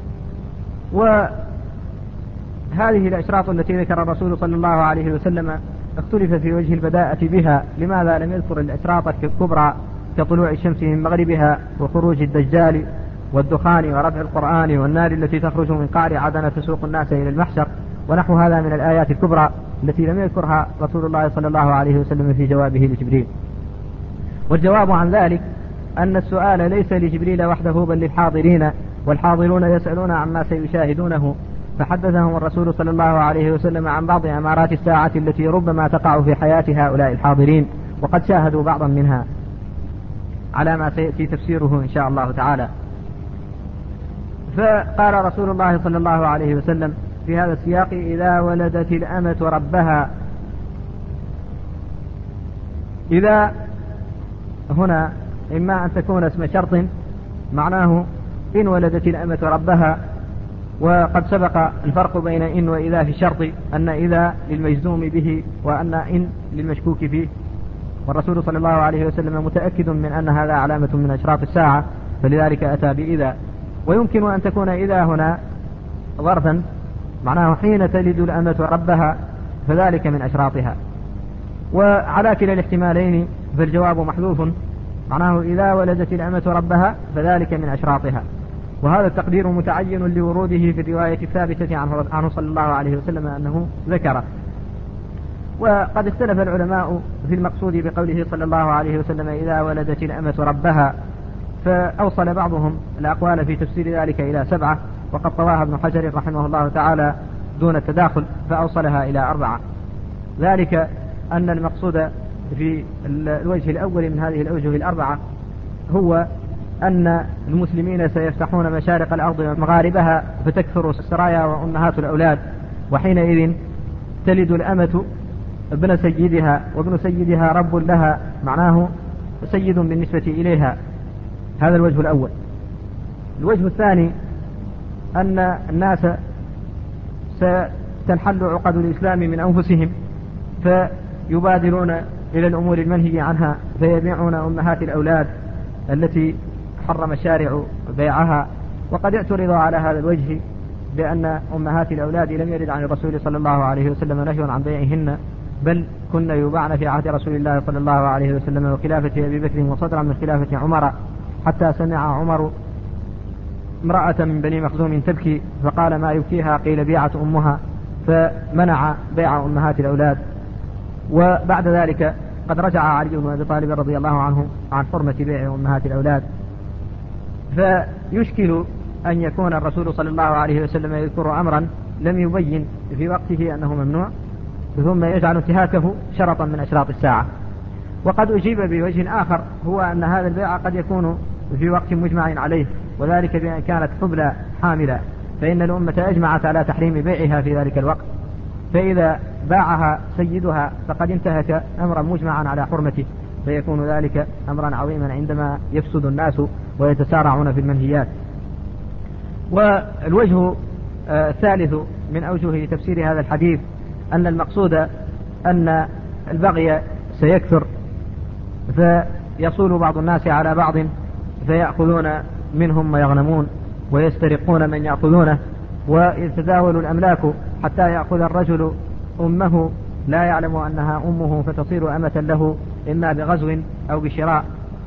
وهذه الأشراط التي ذكر الرسول صلى الله عليه وسلم اختلف في وجه البداءة بها، لماذا لم يذكر الأشراط الكبرى كطلوع الشمس من مغربها وخروج الدجال والدخان ورفع القرآن والنار التي تخرج من قعر عدن تسوق الناس إلى المحشر ونحو هذا من الآيات الكبرى التي لم يذكرها رسول الله صلى الله عليه وسلم في جوابه لجبريل. والجواب عن ذلك أن السؤال ليس لجبريل وحده بل للحاضرين، والحاضرون يسألون عما سيشاهدونه، فحدثهم الرسول صلى الله عليه وسلم عن بعض أمارات الساعة التي ربما تقع في حياة هؤلاء الحاضرين، وقد شاهدوا بعضا منها على ما سيأتي تفسيره إن شاء الله تعالى. فقال رسول الله صلى الله عليه وسلم في هذا السياق إذا ولدت الأمة ربها. إذا هنا إما أن تكون اسم شرط معناه إن ولدت الأمة ربها، وقد سبق الفرق بين إن وإذا في الشرط، أن إذا للمجزوم به وأن إن للمشكوك فيه، والرسول صلى الله عليه وسلم متأكد من أن هذا علامة من أشراط الساعة فلذلك أتى بإذا. ويمكن أن تكون إذا هنا ظرفا معناه حين تلد الأمة ربها فذلك من أشراطها. وعلى كلا الاحتمالين فالجواب محذوف، معناه إذا ولدت الأمة ربها فذلك من أشراطها، وهذا التقدير متعين لوروده في الرواية الثابتة عنه صلى الله عليه وسلم أنه ذكره. وقد اختلف العلماء في المقصود بقوله صلى الله عليه وسلم إذا ولدت الأمة ربها، فأوصل بعضهم الأقوال في تفسير ذلك إلى سبعة، وقد طواها ابن حجر رحمه الله تعالى دون التداخل فأوصلها إلى أربعة. ذلك أن المقصود في الوجه الأول من هذه الأوجه الأربعة هو أن المسلمين سيفتحون مشارق الأرض ومغاربها فتكثر السرايا وأمهات الأولاد، وحينئذ تلد الأمة ابن سيدها، وابن سيدها رب لها، معناه سيد بالنسبة إليها. هذا الوجه الأول. الوجه الثاني أن الناس ستنحل عقد الإسلام من أنفسهم فيبادرون إلى الأمور المنهي عنها، فيبيعون أمهات الأولاد التي حرم الشارع بيعها. وقد اعترض على هذا الوجه بأن أمهات الأولاد لم يرد عن الرسول صلى الله عليه وسلم نهي عن بيعهن، بل كن يباعن في عهد رسول الله صلى الله عليه وسلم وخلافة أبي بكر وصدرا من خلافة عمر، حتى سمع عمر امرأة من بني مخزوم تبكي فقال ما يبكيها؟ قيل بيعت أمها، فمنع بيع أمهات الأولاد. وبعد ذلك قد رجع علي بن أبي طالب رضي الله عنه عن حرمة بيع أمهات الأولاد. فيشكل أن يكون الرسول صلى الله عليه وسلم يذكر أمرا لم يبين في وقته أنه ممنوع ثم يجعل انتهاكه شرطا من أشراط الساعة. وقد أجيب بوجه آخر، هو أن هذا البيع قد يكون في وقت مجمع عليه، وذلك بأن كانت حبلى حاملة، فإن الأمة أجمعت على تحريم بيعها في ذلك الوقت، فإذا باعها سيدها فقد انتهك أمرا مجمعا على حرمته، فيكون ذلك أمرا عظيما عندما يفسد الناس ويتسارعون في المنهيات. والوجه الثالث من أوجه تفسير هذا الحديث أن المقصود أن البغي سيكثر، فيصول بعض الناس على بعض فيأخذون منهم ويغنمون ويسترقون من يأخذونه، ويتداول الأملاك حتى يأخذ الرجل أمه لا يعلم أنها أمه فتصير أمة له إما بغزو أو بشراء،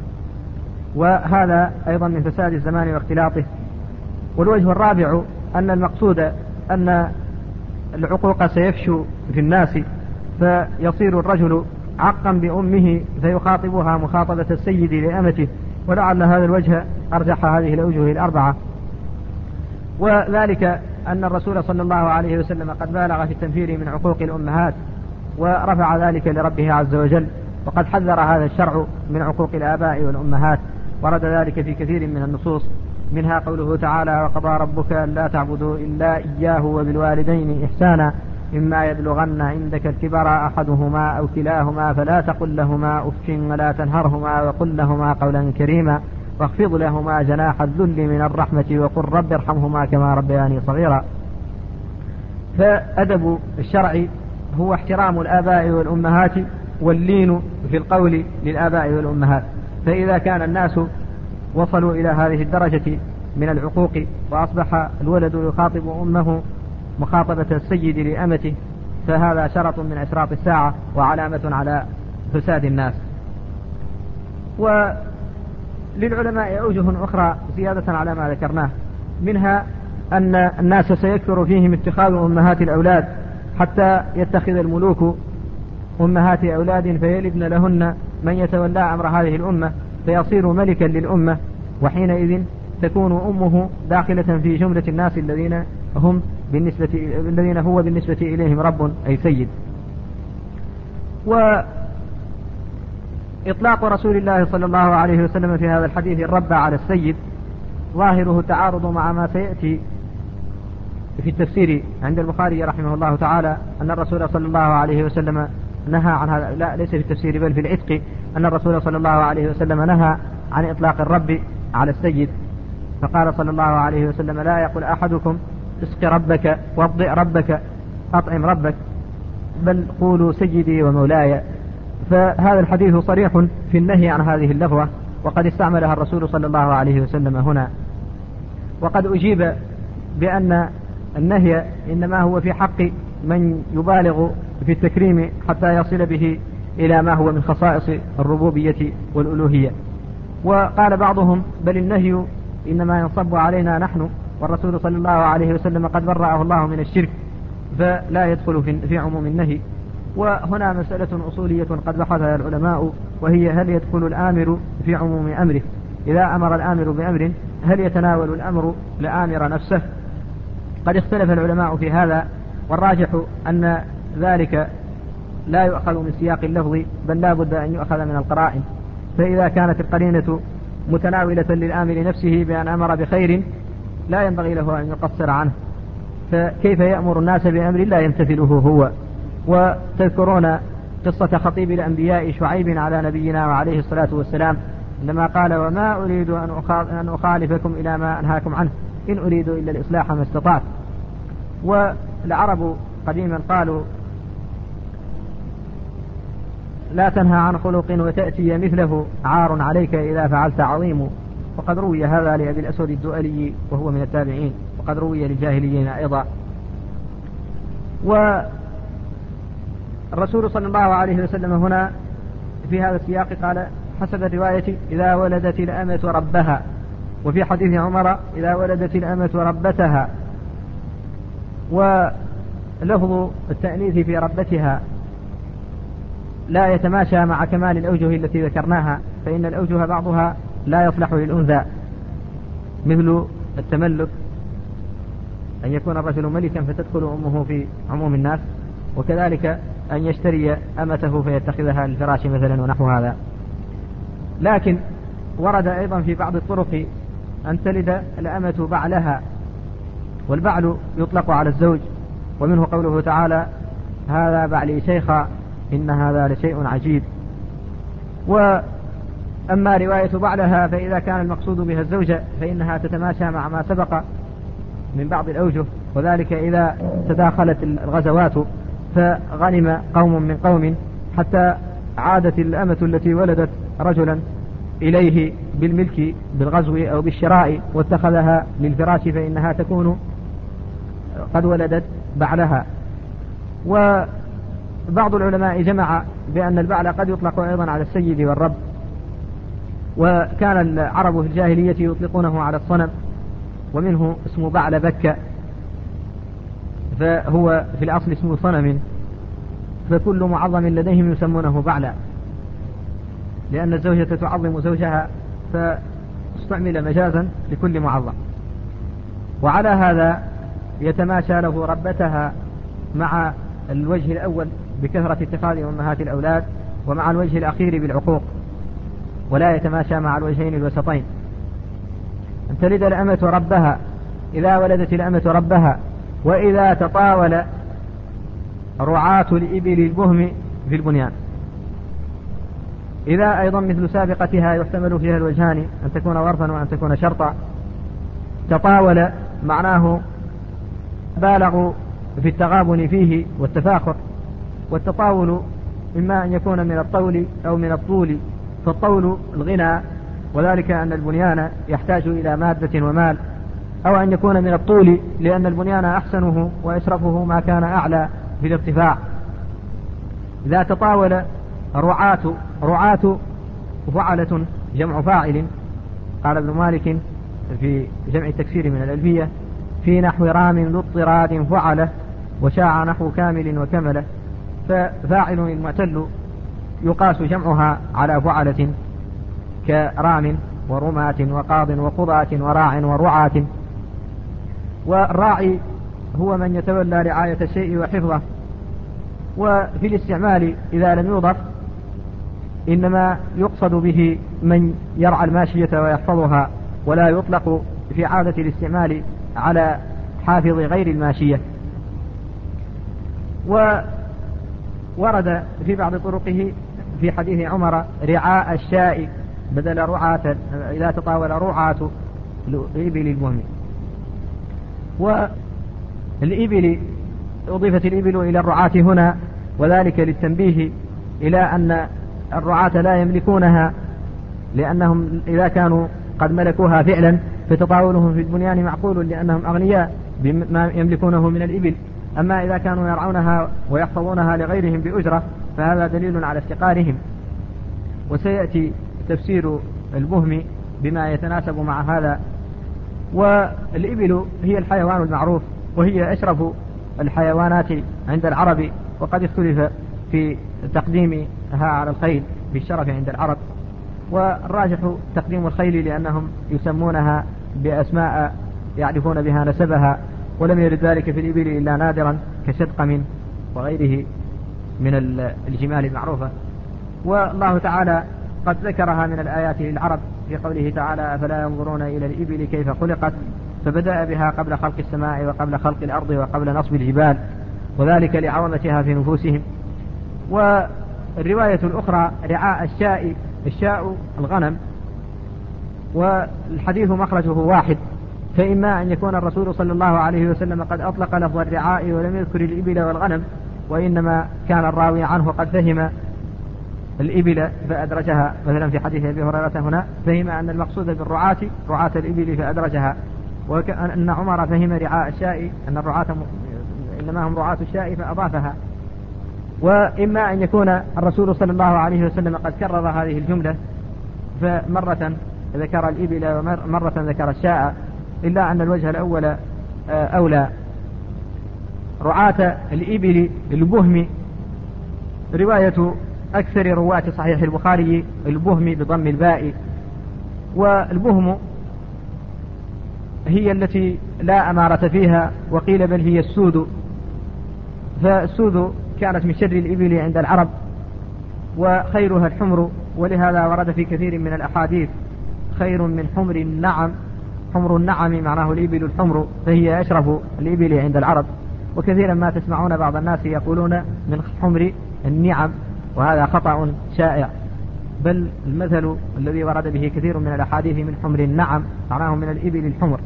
وهذا أيضا من فساد الزمان واختلاطه. والوجه الرابع أن المقصود أن العقوق سيفشو في الناس، فيصير الرجل عقا بأمه فيخاطبها مخاطبة السيد لأمته، ولعل هذا الوجه أرجح هذه الأوجه الأربعة. وذلك أن الرسول صلى الله عليه وسلم قد بالغ في التنفير من عقوق الأمهات ورفع ذلك لربه عز وجل، وقد حذر هذا الشرع من عقوق الآباء والأمهات، ورد ذلك في كثير من النصوص، منها قوله تعالى وقضى ربك ألا تعبدوا إلا إياه وبالوالدين إحسانا إما يبلغن عندك الكبر أحدهما أو كلاهما فلا تقل لهما أف ولا تنهرهما وقل لهما قولا كريما واخفض لهما جناح الذل من الرحمة وقل رب ارحمهما كما ربياني صغيرا. فأدب الشرع هو احترام الآباء والأمهات واللين في القول للآباء والأمهات. فإذا كان الناس وصلوا إلى هذه الدرجة من العقوق وأصبح الولد يخاطب أمه مخاطبة السيد لأمته، فهذا شرط من أشراط الساعة وعلامة على فساد الناس. وللعلماء أوجه أخرى زيادة على ما ذكرناه، منها أن الناس سيكثر فيهم اتخاذ أمهات الأولاد، حتى يتخذ الملوك أمهات أولاد فيلدن لهن من يتولى أمر هذه الأمة فيصير ملكا للأمة، وحينئذ تكون أمه داخلة في جملة الناس الذين هم بالنسبة الذين هو بالنسبة إليهم رب أي سيد. وإطلاق رسول الله صلى الله عليه وسلم في هذا الحديث الرب على السيد ظاهره تعارض مع ما سيأتي في التفسير عند البخاري رحمه الله تعالى أن الرسول صلى الله عليه وسلم نهى عن هذا، لا ليس في التفسير بل في العتق، أن الرسول صلى الله عليه وسلم نهى عن إطلاق الرب على السيد، فقال صلى الله عليه وسلم لا يقول أحدكم اسق ربك وابضئ ربك أطعم ربك، بل قولوا سيدي ومولاي. فهذا الحديث صريح في النهي عن هذه اللفظة، وقد استعملها الرسول صلى الله عليه وسلم هنا. وقد أجيب بأن النهي إنما هو في حق من يبالغ في التكريم حتى يصل به إلى ما هو من خصائص الربوبية والألوهية. وقال بعضهم بل النهي إنما ينصب علينا نحن، والرسول صلى الله عليه وسلم قد برأه الله من الشرك فلا يدخل في عموم النهي. وهنا مسألة أصولية قد بحثها العلماء، وهي هل يدخل الآمر في عموم أمره؟ إذا أمر الآمر بأمر هل يتناول الأمر لآمر نفسه؟ قد اختلف العلماء في هذا، والراجح أن ذلك لا يؤخذ من سياق اللفظ بل لا بد أن يؤخذ من القرائن. فإذا كانت القرينة متناولة للآمر نفسه بأن أمر بخير لا ينبغي له أن يقصر عنه، فكيف يأمر الناس بأمر لا يمتثله هو؟ وتذكرون قصة خطيب الأنبياء شعيب على نبينا وعليه الصلاة والسلام عندما قال وما أريد أن أخالفكم إلى ما أنهاكم عنه إن أريد إلا الإصلاح ما استطعت. والعرب قديما قالوا لا تنهى عن خلق وتأتي مثله عار عليك إذا فعلت عظيم. وقد روي هذا لأبي الأسود الدؤلي وهو من التابعين، وقد روي للجاهليين أيضا. الرسول صلى الله عليه وسلم هنا في هذا السياق قال حسب الرواية إذا ولدت الأمة ربها، وفي حديث عمر إذا ولدت الأمة ربتها. ولفظ التأنيث في ربتها لا يتماشى مع كمال الأوجه التي ذكرناها، فإن الأوجه بعضها لا يصلح للأنثى، مثل التملك أن يكون الرجل ملكا فتدخل أمه في عموم الناس، وكذلك أن يشتري أمته فيتخذها للفراش مثلا ونحو هذا. لكن ورد أيضا في بعض الطرق أن تلد الأمة بعلها، والبعل يطلق على الزوج، ومنه قوله تعالى هذا بعلي شيخا إن هذا لشيء عجيب. وأما رواية بعلها فإذا كان المقصود بها الزوجة فإنها تتماشى مع ما سبق من بعض الأوجه، وذلك إذا تداخلت الغزوات فغنم قوم من قوم حتى عادت الأمة التي ولدت رجلا إليه بالملك بالغزو أو بالشراء واتخذها للفراش فإنها تكون قد ولدت بعلها. وبعض العلماء جمع بأن البعل قد يطلق أيضا على السيد والرب، وكان العرب في الجاهلية يطلقونه على الصنم، ومنه اسم بعل بكة، فهو في الأصل اسم صنم، فكل معظم لديهم يسمونه بعلا، لأن الزوجة تعظم زوجها فاستعمل مجازا لكل معظم. وعلى هذا يتماشى له ربتها مع الوجه الأول بكثرة اتخاذ أمهات الأولاد، ومع الوجه الأخير بالعقوق، ولا يتماشى مع الوجهين الوسطين. أن تلد الأمة ربها إذا ولدت الأمة ربها، وإذا تطاول رعاة الإبل البهم في البنيان. إذا أيضا مثل سابقتها يحتمل فيها الوجهان، أن تكون ظرفا وأن تكون شرطا. تطاول معناه بالغوا في التغابن فيه والتفاخر، والتطاول إما أن يكون من الطول أو من الطول، فالطول الغنى وذلك أن البنيان يحتاج إلى مادة ومال، أو أن يكون من الطول لأن البنيان أحسنه وأشرفه ما كان أعلى في الارتفاع. إذا تطاول رعاة، رعاة فعلة جمع فاعل، قال ابن مالك في جمع التكسير من الألفية في نحو رام ذو اضطراد فعلة، وشاع نحو كامل وكملة. ففاعل المعتل يقاس جمعها على فعلة كرام ورماة وقاض وقضاة وراع ورعاة. والراعي هو من يتولى رعاية الشيء وحفظه. وفي الاستعمال إذا لم يوضف إنما يقصد به من يرعى الماشية ويحفظها، ولا يطلق في عادة الاستعمال على حافظ غير الماشية. وورد في بعض طرقه في حديث عمر رعاء الشاء بدل رعاة، إذا تطاول رعاة الإبل البهم. والإبل أضيفت الإبل إلى الرعاة هنا، وذلك للتنبيه إلى أن الرعاة لا يملكونها، لأنهم إذا كانوا قد ملكوها فعلا فتطاولهم في البنيان معقول لأنهم أغنياء بما يملكونه من الإبل. أما إذا كانوا يرعونها ويحفظونها لغيرهم بأجرة فهذا دليل على افتقارهم. وسيأتي تفسير البهم بما يتناسب مع هذا. والإبل هي الحيوان المعروف، وهي أشرف الحيوانات عند العرب، وقد اختلف في تقديمها على الخيل في الشرف عند العرب، والراجح تقديم الخيل لأنهم يسمونها بأسماء يعرفون بها نسبها، ولم يرد ذلك في الإبل إلا نادرا كشدقم وغيره من الجمال المعروفة. والله تعالى قد ذكرها من الآيات للعرب في قوله تعالى أفلا ينظرون إلى الإبل كيف خلقت، فبدأ بها قبل خلق السماء وقبل خلق الأرض وقبل نصب الجبال، وذلك لعظمتها في نفوسهم. والرواية الأخرى رعاء الشاء، الشاء الغنم، والحديث مخرجه واحد، فإما أن يكون الرسول صلى الله عليه وسلم قد أطلق لفظ الرعاء ولم يذكر الإبل والغنم، وإنما كان الراوي عنه قد فهم الإبل فأدرجها، مثلا في حديث أبي هريرة هنا فهم أن المقصود بالرعاة رعاة الإبل فأدرجها، وأن عمر فهم رعاء الشاء أن الرعاة إنما هم رعاة الشاء فأضافها. وإما أن يكون الرسول صلى الله عليه وسلم قد كرر هذه الجملة، فمرة ذكر الإبل ومرة ذكر الشاء، إلا أن الوجه الأول أولى. رعاة الإبل البهم رواية أكثر رواة صحيح البخاري البهم بضم الباء، والبهم هي التي لا أمارة فيها، وقيل بل هي السود، فالسود كانت من شر الإبل عند العرب وخيرها الحمر، ولهذا ورد في كثير من الأحاديث خير من حمر النعم. حمر النعم معناه الإبل الحمر، فهي أشرف الإبل عند العرب. وكثيرا ما تسمعون بعض الناس يقولون من حمر النعم، وهذا خطأ شائع، بل المثل الذي ورد به كثير من الأحاديث من حمر النعم معناه من الإبل الحمر.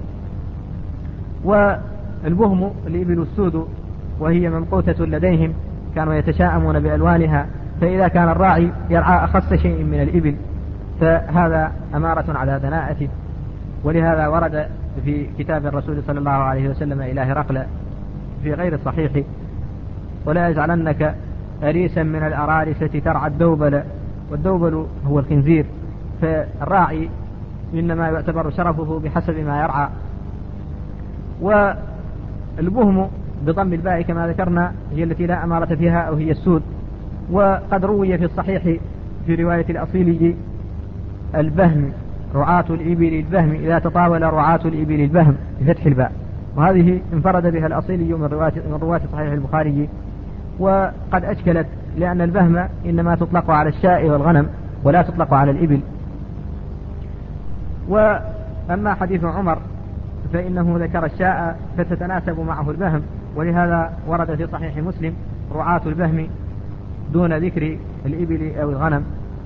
والبهم الإبل السود، وهي ممقوتة لديهم، كانوا يتشاءمون بألوانها، فإذا كان الراعي يرعى أخص شيء من الإبل فهذا أمارة على دناءته. ولهذا ورد في كتاب الرسول صلى الله عليه وسلم إلى هرقل في غير الصحيح: ولا يجعلنك أريسا من الأرارسة ترعى الدوبل. والدوبل هو الخنزير، فالراعي إنما يعتبر شرفه بحسب ما يرعى. والبهم بضم الباء كما ذكرنا هي التي لا أمارة فيها أو هي السود. وقد روي في الصحيح في رواية الأصيلي البهم رعاة الإبل البهم إذا تطاول رعاة الإبل البهم بفتح الباء، وهذه انفرد بها الأصيلي من رواة من رواة صحيح البخاري، وقد أشكلت لأن البهم إنما تطلق على الشاء والغنم ولا تطلق على الإبل. وأما حديث عمر فإنه ذكر الشاء فتتناسب معه البهم، ولهذا ورد في صحيح مسلم رعاة البهم دون ذكر الإبل أو الغنم.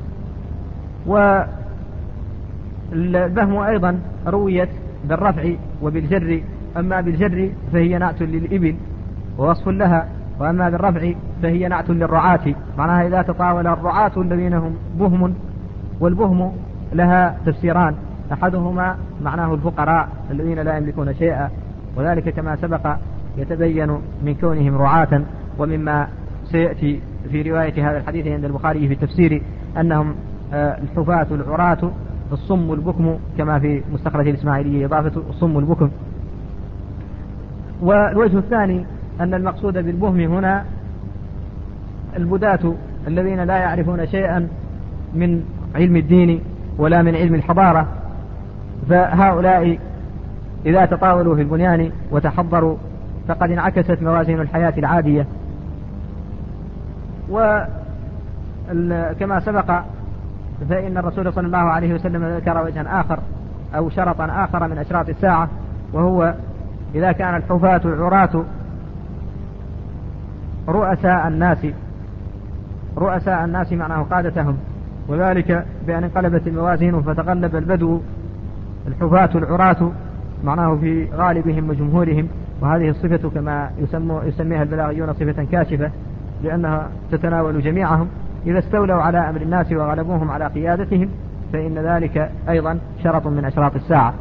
والبهم أيضا رويت بالرفع وبالجر، أما بالجر فهي نعت للإبل ووصف لها، وأما بالرفع فهي نعت للرعاة، معناها إذا تطاول الرعاة الذين هم بهم. والبهم لها تفسيران: أحدهما معناه الفقراء الذين لا يملكون شيئا، وذلك كما سبق يتبين من كونهم رعاة، ومما سيأتي في رواية هذا الحديث عند البخاري في التفسير أنهم الحفاة العراة الصم البكم، كما في مستخرج الإسماعيلي إضافة الصم البكم. والوجه الثاني أن المقصود بالبهم هنا البداة الذين لا يعرفون شيئا من علم الدين ولا من علم الحضارة، فهؤلاء إذا تطاولوا في البنيان وتحضروا فقد انعكست موازين الحياة العادية. وكما سبق فإن الرسول صلى الله عليه وسلم ذكر وجها آخر أو شرطا آخر من أشراط الساعة، وهو إذا كان الحفاة العراة رؤساء الناس. رؤساء الناس معناه قادتهم، وذلك بأن انقلبت الموازين فتغلب البدو الحفاة العراة معناه في غالبهم وجمهورهم. وهذه الصفة كما يسميها البلاغيون صفة كاشفة، لأنها تتناول جميعهم. إذا استولوا على أمر الناس وغلبوهم على قيادتهم فإن ذلك أيضا شرط من أشراط الساعة.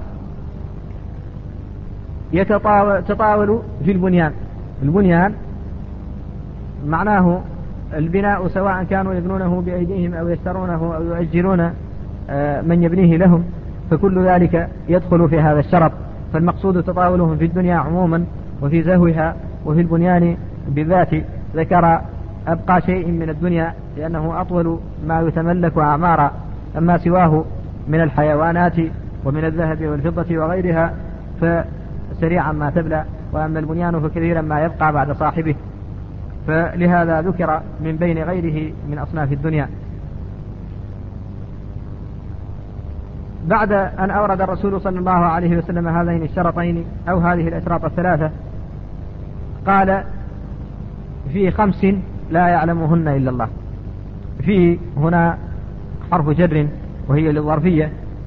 يتطاول في البنيان. البنيان معناه البناء، سواء كانوا يبنونه بأيديهم أو يشترونه أو يؤجرون من يبنيه لهم، فكل ذلك يدخل في هذا الشرط. فالمقصود تطاولهم في الدنيا عموما وفي زهوها، وفي البنيان بالذات ذكر أبقى شيء من الدنيا لأنه أطول ما يتملك أعمارا، أما سواه من الحيوانات ومن الذهب والفضة وغيرها فسريعا ما تبلى، وأما البنيان فكثيرا ما يبقى بعد صاحبه، فلهذا ذكر من بين غيره من أصناف الدنيا. بعد أن أورد الرسول صلى الله عليه وسلم هذين الشرطين أو هذه الأشراط الثلاثة قال: في خمس لا يعلمهن إلا الله. في هنا حرف جر وهي للظرفية،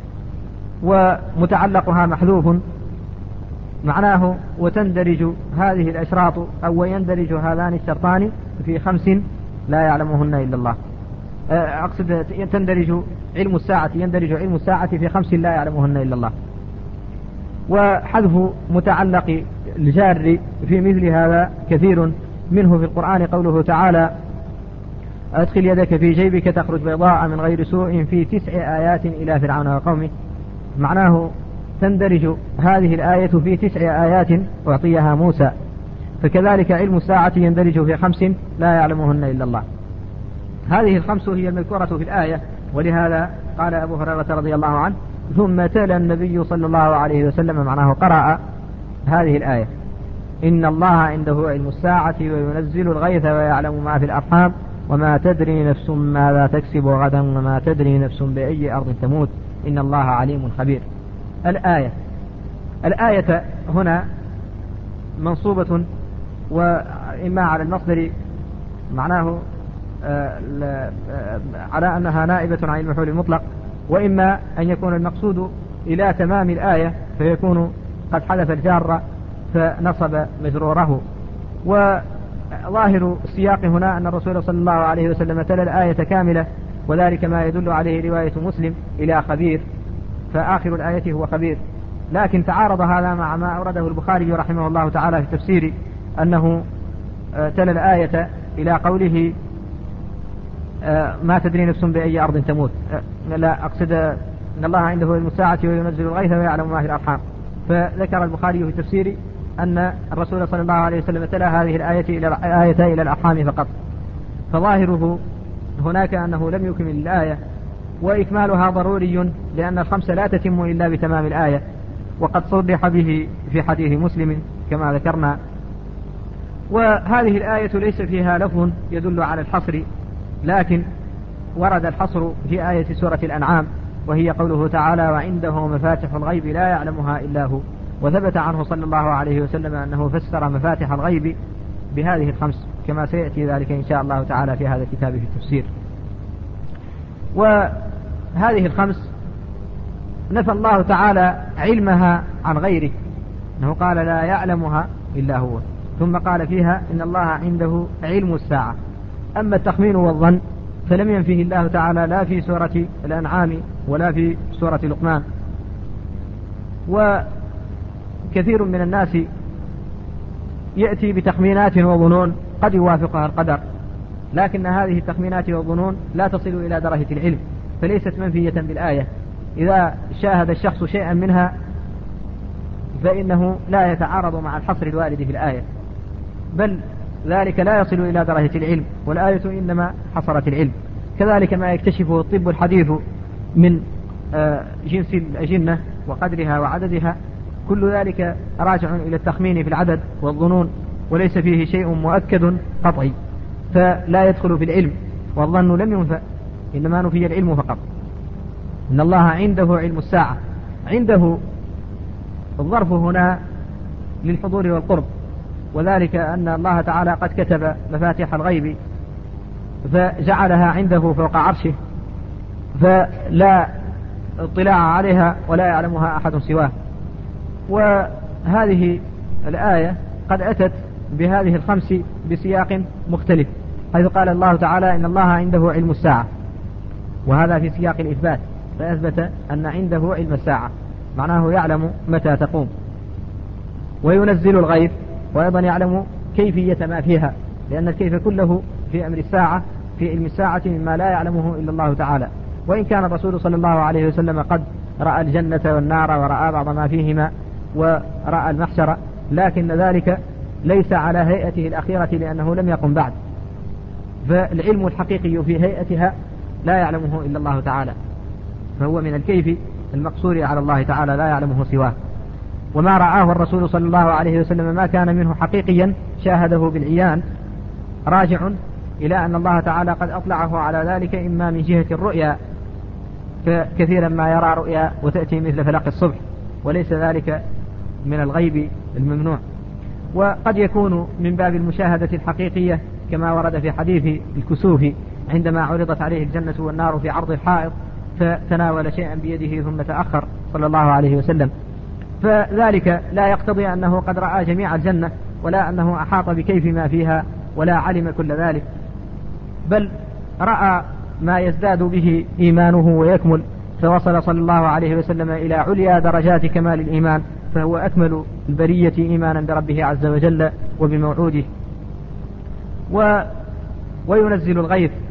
ومتعلقها محذوف، معناه وتندرج هذه الأشراط أو يندرج هذان الشرطان في خمس لا يعلمهن إلا الله. أقصد تندرج علم الساعة يندرج علم الساعة في خمس لا يعلمهن إلا الله. وحذف متعلق الجار في مثل هذا كثير منه في القرآن، قوله تعالى: أدخل يدك في جيبك تخرج بيضاء من غير سوء في تسع آيات إلى فرعون وقومه. معناه تندرج هذه الآية في تسع آيات أعطيها موسى، فكذلك علم الساعة يندرج في خمس لا يعلمهن إلا الله. هذه الخمس هي المذكورة في الآية، ولهذا قال أبو هريرة رضي الله عنه: ثم تلا النبي صلى الله عليه وسلم، معناه قرأ هذه الآية: إن الله عنده علم الساعة وينزل الغيث ويعلم ما في الأرحام وما تدري نفس ماذا تكسب غدا وما تدري نفس بأي أرض تموت إن الله عليم خبير. الآية الآية هنا منصوبة وإما على المصدر معناه على أنها نائبة عن المفعول المطلق، وإما أن يكون المقصود إلى تمام الآية فيكون قد حذف الجار فنصب مجروره. وظاهر السياق هنا أن الرسول صلى الله عليه وسلم تلا الآية كاملة، وذلك ما يدل عليه رواية مسلم إلى خبير، فآخر الآية هو خبير. لكن تعارض هذا مع ما أورده البخاري رحمه الله تعالى في تفسيره، أنه تلا الآية إلى قوله ما تدري نفس بأي أرض تموت، لا أقصد إن الله عنده علم الساعة وينزل الغيث ويعلم ما في الأرحام. فذكر البخاري في تفسيره أن الرسول صلى الله عليه وسلم تلا هذه الآية إلى الآية إلى الأرحام فقط، فظاهره هناك أنه لم يكمل الآية، وإكمالها ضروري لأن الخمسة لا تتم إلا بتمام الآية، وقد صرح به في حديث مسلم كما ذكرنا. وهذه الآية ليس فيها لفظ يدل على الحصر، لكن ورد الحصر في آية سورة الأنعام، وهي قوله تعالى: وعنده مفاتح الغيب لا يعلمها إلا هو. وثبت عنه صلى الله عليه وسلم أنه فسر مفاتح الغيب بهذه الخمس، كما سيأتي ذلك إن شاء الله تعالى في هذا الكتاب في التفسير. وهذه الخمس نفى الله تعالى علمها عن غيره، أنه قال لا يعلمها إلا هو، ثم قال فيها إن الله عنده علم الساعة. أما التخمين والظن فلم ينفيه الله تعالى لا في سورة الأنعام ولا في سورة لقمان. وكثير من الناس يأتي بتخمينات وظنون قد يوافقها القدر، لكن هذه التخمينات والظنون لا تصل إلى درجة العلم، فليست منفية بالآية. إذا شاهد الشخص شيئا منها فإنه لا يتعارض مع الحصر الوارد في الآية، بل ذلك لا يصل إلى درجة العلم، والآية إنما حصرت العلم. كذلك ما يكتشفه الطب الحديث من جنس الأجنة وقدرها وعددها، كل ذلك راجع إلى التخمين في العدد والظنون، وليس فيه شيء مؤكد قطعي، فلا يدخل في العلم. والظن لم ينفى، إنما نفي العلم فقط. إن الله عنده علم الساعة، عنده الظرف هنا للحضور والقرب، وذلك أن الله تعالى قد كتب مفاتيح الغيب فجعلها عنده فوق عرشه، فلا اطلاع عليها ولا يعلمها أحد سواه. وهذه الآية قد أتت بهذه الخمس بسياق مختلف، حيث قال الله تعالى إن الله عنده علم الساعة، وهذا في سياق الإثبات، فأثبت أن عنده علم الساعة، معناه يعلم متى تقوم. وينزل الغيث، وأيضا يعلم كيفية ما فيها، لأن الكيف كله في أمر الساعة في علم الساعة مما لا يعلمه إلا الله تعالى. وإن كان الرسول صلى الله عليه وسلم قد رأى الجنة والنار ورأى بعض ما فيهما ورأى المحشر، لكن ذلك ليس على هيئته الأخيرة لأنه لم يقم بعد، فالعلم الحقيقي في هيئتها لا يعلمه إلا الله تعالى، فهو من الكيف المقصور على الله تعالى لا يعلمه سواه. وما رآه الرسول صلى الله عليه وسلم ما كان منه حقيقيا شاهده بالعيان راجع إلى أن الله تعالى قد أطلعه على ذلك، إما من جهة الرؤيا، فكثيرا ما يرى رؤيا وتأتي مثل فلق الصبح، وليس ذلك من الغيب الممنوع. وقد يكون من باب المشاهدة الحقيقية كما ورد في حديث الكسوف عندما عرضت عليه الجنة والنار في عرض الحائط فتناول شيئا بيده ثم تأخر صلى الله عليه وسلم، فذلك لا يقتضي أنه قد رأى جميع الجنة، ولا أنه أحاط بكيف ما فيها ولا علم كل ذلك، بل رأى ما يزداد به إيمانه ويكمل، فوصل صلى الله عليه وسلم إلى عليا درجات كمال الإيمان، فهو أكمل البرية إيمانا بربه عز وجل وبموعوده. و وينزل الغيث،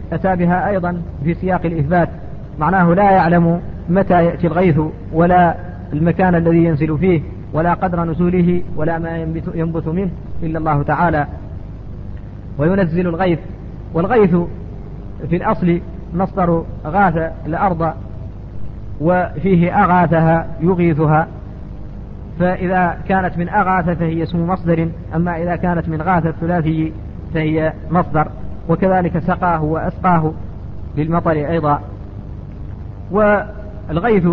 أتى بها أيضا في سياق الإثبات، معناه لا يعلم متى يأتي الغيث ولا المكان الذي ينزل فيه ولا قدر نزوله ولا ما ينبت, ينبت منه إلا الله تعالى. وينزل الغيث، والغيث في الأصل مصدر غاث الأرض، وفيه أغاثها يغيثها، فإذا كانت من أغاث فهي اسم مصدر، أما إذا كانت من غاث الثلاثي فهي مصدر. وكذلك سقاه وأسقاه للمطر أيضا. والغيث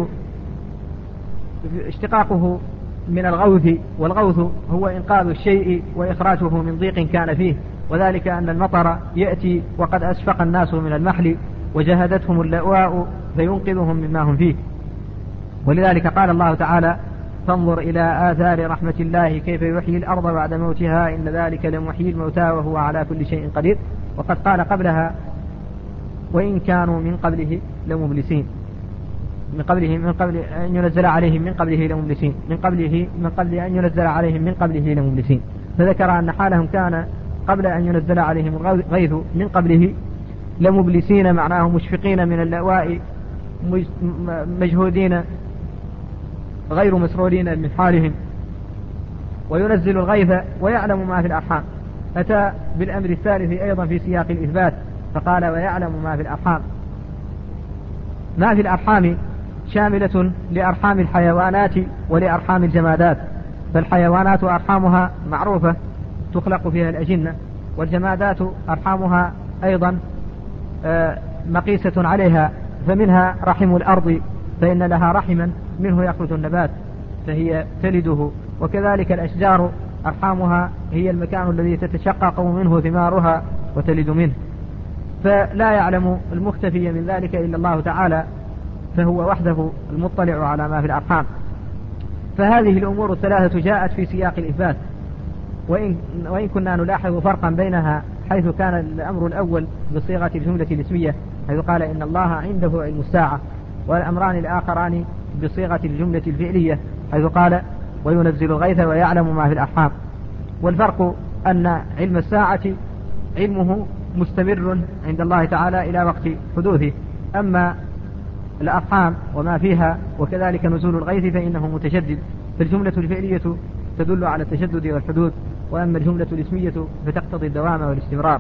اشتقاقه من الغوث، والغوث هو إنقاذ الشيء وإخراجه من ضيق كان فيه، وذلك أن المطر يأتي وقد أشفق الناس من المحل وجهدتهم اللأواء فينقذهم مما هم فيه. ولذلك قال الله تعالى: فانظر إلى آثار رحمة الله كيف يحيي الأرض بعد موتها إن ذلك لمحيي الموتى وهو على كل شيء قدير. وقد قال قبلها: وإن كانوا من قبله لمبلسين، من قبله من قبل أن ينزل عليهم من قبله لمبلسين، من قبله من قبل أن ينزل عليهم من قبله لمبلسين. فذكر أن حالهم كان قبل أن ينزل عليهم الغيث من قبله لمبلسين، معناه مشفقين من اللأواء، مجهودين غير مسرورين من حالهم. وينزل الغيث ويعلم ما في الأرحام، أتى بالأمر الثالث أيضا في سياق الإثبات فقال: ويعلم ما في الأرحام. ما في الأرحام شاملة لأرحام الحيوانات ولأرحام الجمادات، فالحيوانات أرحامها معروفة تخلق فيها الأجنة، والجمادات أرحامها أيضا مقيسة عليها، فمنها رحم الأرض فإن لها رحما منه يخرج النبات فهي تلده، وكذلك الأشجار أرحامها هي المكان الذي تتشقق منه ثمارها وتلد منه، فلا يعلم المختفي من ذلك إلا الله تعالى، فهو وحده المطلع على ما في الأرحام. فهذه الأمور الثلاثة جاءت في سياق الإثبات، وإن, وإن كنا نلاحظ فرقا بينها حيث كان الأمر الأول بصيغة الجملة الاسمية حيث قال: إن الله عنده علم الساعة، والأمران الآخران بصيغة الجملة الفعلية حيث قال: وينزل الغيث ويعلم ما في الأرحام. والفرق أن علم الساعة علمه مستمر عند الله تعالى إلى وقت حدوثه، أما الأرحام وما فيها وكذلك نزول الغيث فإنه متجدد. فالجملة الفعلية تدل على التجدد والحدوث، وأما الجملة الاسمية فتقتضي الدوام والاستمرار.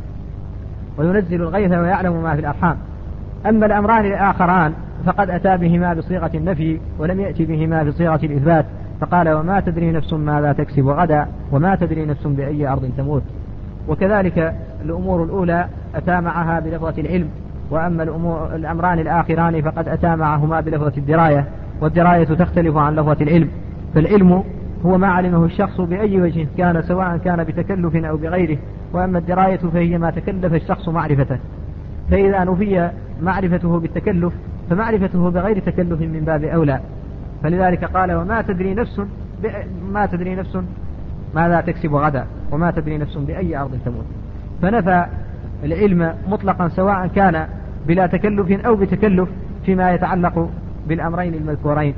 وينزل الغيث ويعلم ما في الأرحام. أما الأمران الآخران فقد أتى بهما بصيغة النفي ولم يأتي بهما بصيغة الإثبات، فقال: وما تدري نفس ماذا تكسب غدا وما تدري نفس بأي أرض تموت. وكذلك الأمور الأولى أتى معها بلفظة العلم، وأما الأمور الأمران الآخران فقد أتى معهما بلفظة الدراية، والدراية تختلف عن لفظة العلم. فالعلم هو ما علمه الشخص بأي وجه كان، سواء كان بتكلف أو بغيره، وأما الدراية فهي ما تكلف الشخص معرفته، فإذا نفي معرفته بالتكلف فمعرفته بغير تكلف من باب أولى. فلذلك قال: وما تدري نفس ما تدري نفس ماذا تكسب غدا وما تدري نفس بأي أرض تموت. فنفى العلم مطلقا سواء كان بلا تكلف أو بتكلف فيما يتعلق بالأمرين المذكورين.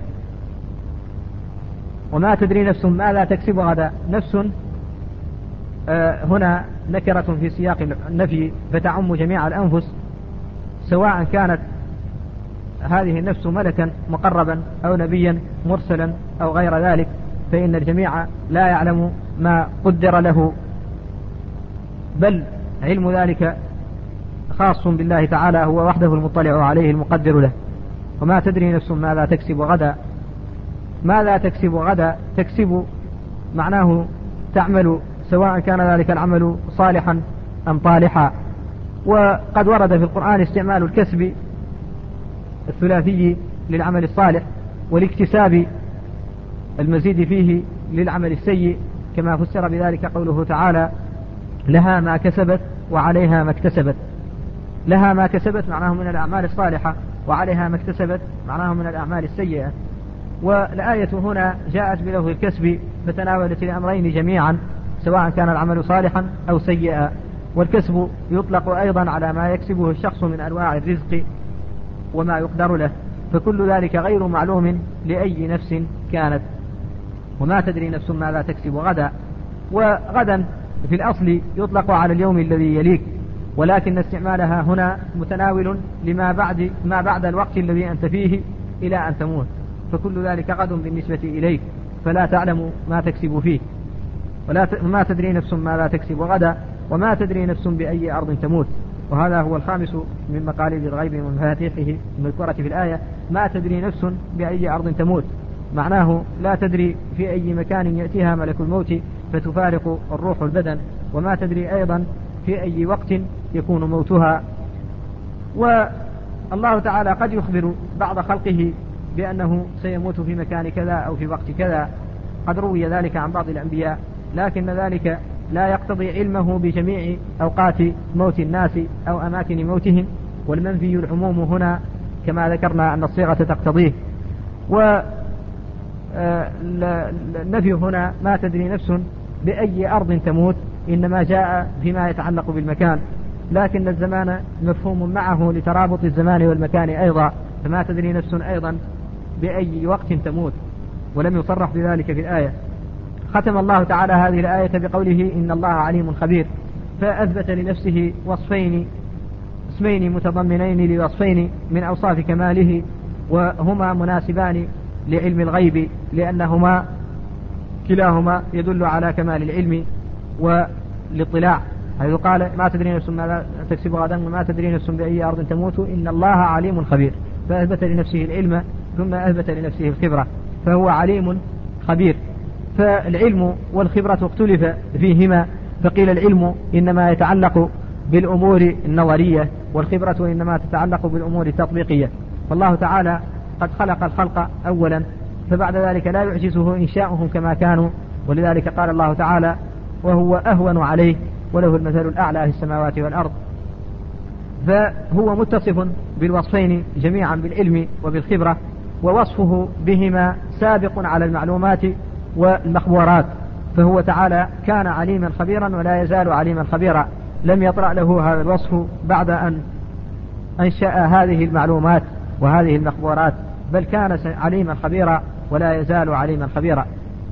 وما تدري نفس ماذا تكسب غدا، نفس آه هنا نكرة في سياق النفي فتعم جميع الأنفس، سواء كانت هذه النفس ملكا مقربا أو نبيا مرسلا أو غير ذلك، فإن الجميع لا يعلم ما قدر له، بل علم ذلك خاص بالله تعالى، هو وحده المطلع عليه المقدر له. وما تدري نفس ماذا تكسب غدا. ماذا تكسب غدا؟ تكسب معناه تعمل، سواء كان ذلك العمل صالحا أم طالحا. وقد ورد في القرآن استعمال الكسب الثلاثي للعمل الصالح، والاكتساب المزيد فيه للعمل السيء، كما فسر بذلك قوله تعالى: لها ما كسبت وعليها ما اكتسبت. لها ما كسبت معناه من الأعمال الصالحة، وعليها ما اكتسبت معناه من الأعمال السيئة. والآية هنا جاءت بلفظ الكسب فتناولت الأمرين جميعا، سواء كان العمل صالحا أو سيئا. والكسب يطلق أيضا على ما يكسبه الشخص من أنواع الرزق وما يقدر له، فكل ذلك غير معلوم لأي نفس كانت. وما تدري نفس ماذا تكسب غدا. وغدا في الأصل يطلق على اليوم الذي يليك، ولكن استعمالها هنا متناول لما بعد ما بعد الوقت الذي أنت فيه إلى أن تموت، فكل ذلك غد بالنسبة إليك، فلا تعلم ما تكسب فيه، ولا ما تدري نفس ما لا تكسب غدا، وما تدري نفس بأي أرض تموت. وهذا هو الخامس من مقاليد الغيب من مفاتيحه المذكورة في الآية، ما تدري نفس بأي أرض تموت، معناه لا تدري في أي مكان يأتيها ملك الموت فتفارق الروح البدن، وما تدري أيضا في أي وقت يكون موتها. والله تعالى قد يخبر بعض خلقه بأنه سيموت في مكان كذا أو في وقت كذا، قد روي ذلك عن بعض الأنبياء، لكن ذلك لا يقتضي علمه بجميع أوقات موت الناس أو أماكن موتهم، والمنفي العموم هنا كما ذكرنا أن الصيغة تقتضيه. والنفي هنا ما تدري نفس بأي أرض تموت إنما جاء فيما يتعلق بالمكان، لكن الزمان مفهوم معه لترابط الزمان والمكان أيضا، فما تدري نفس أيضا بأي وقت تموت، ولم يصرح بذلك في الآية. ختم الله تعالى هذه الآية بقوله إن الله عليم خبير، فأثبت لنفسه وصفين اسمين متضمنين لوصفين من أوصاف كماله، وهما مناسبان لعلم الغيب، لأنهما كلاهما يدل على كمال العلم والاطلاع، حيث قال ما تدري نفس ما تكسب غدا وما تدري نفس بأي أرض تموت إن الله عليم خبير، فأثبت لنفسه العلم ثم أثبت لنفسه الخبرة، فهو عليم خبير. فالعلم والخبرة اختلف فيهما، فقيل العلم إنما يتعلق بالأمور النظرية، والخبرة إنما تتعلق بالأمور التطبيقية. فالله تعالى قد خلق الخلق أولا، فبعد ذلك لا يعجزه إنشاؤهم كما كانوا، ولذلك قال الله تعالى وهو أهون عليه وله المثل الأعلى في السماوات والأرض. فهو متصف بالوصفين جميعا بالعلم وبالخبرة، ووصفه بهما سابق على المعلومات والمخبورات، فهو تعالى كان عليما خبيرا ولا يزال عليما خبيرا، لم يطرأ له هذا الوصف بعد أن أنشأ هذه المعلومات وهذه المخبورات، بل كان عليما خبيرا ولا يزال عليما خبيرا.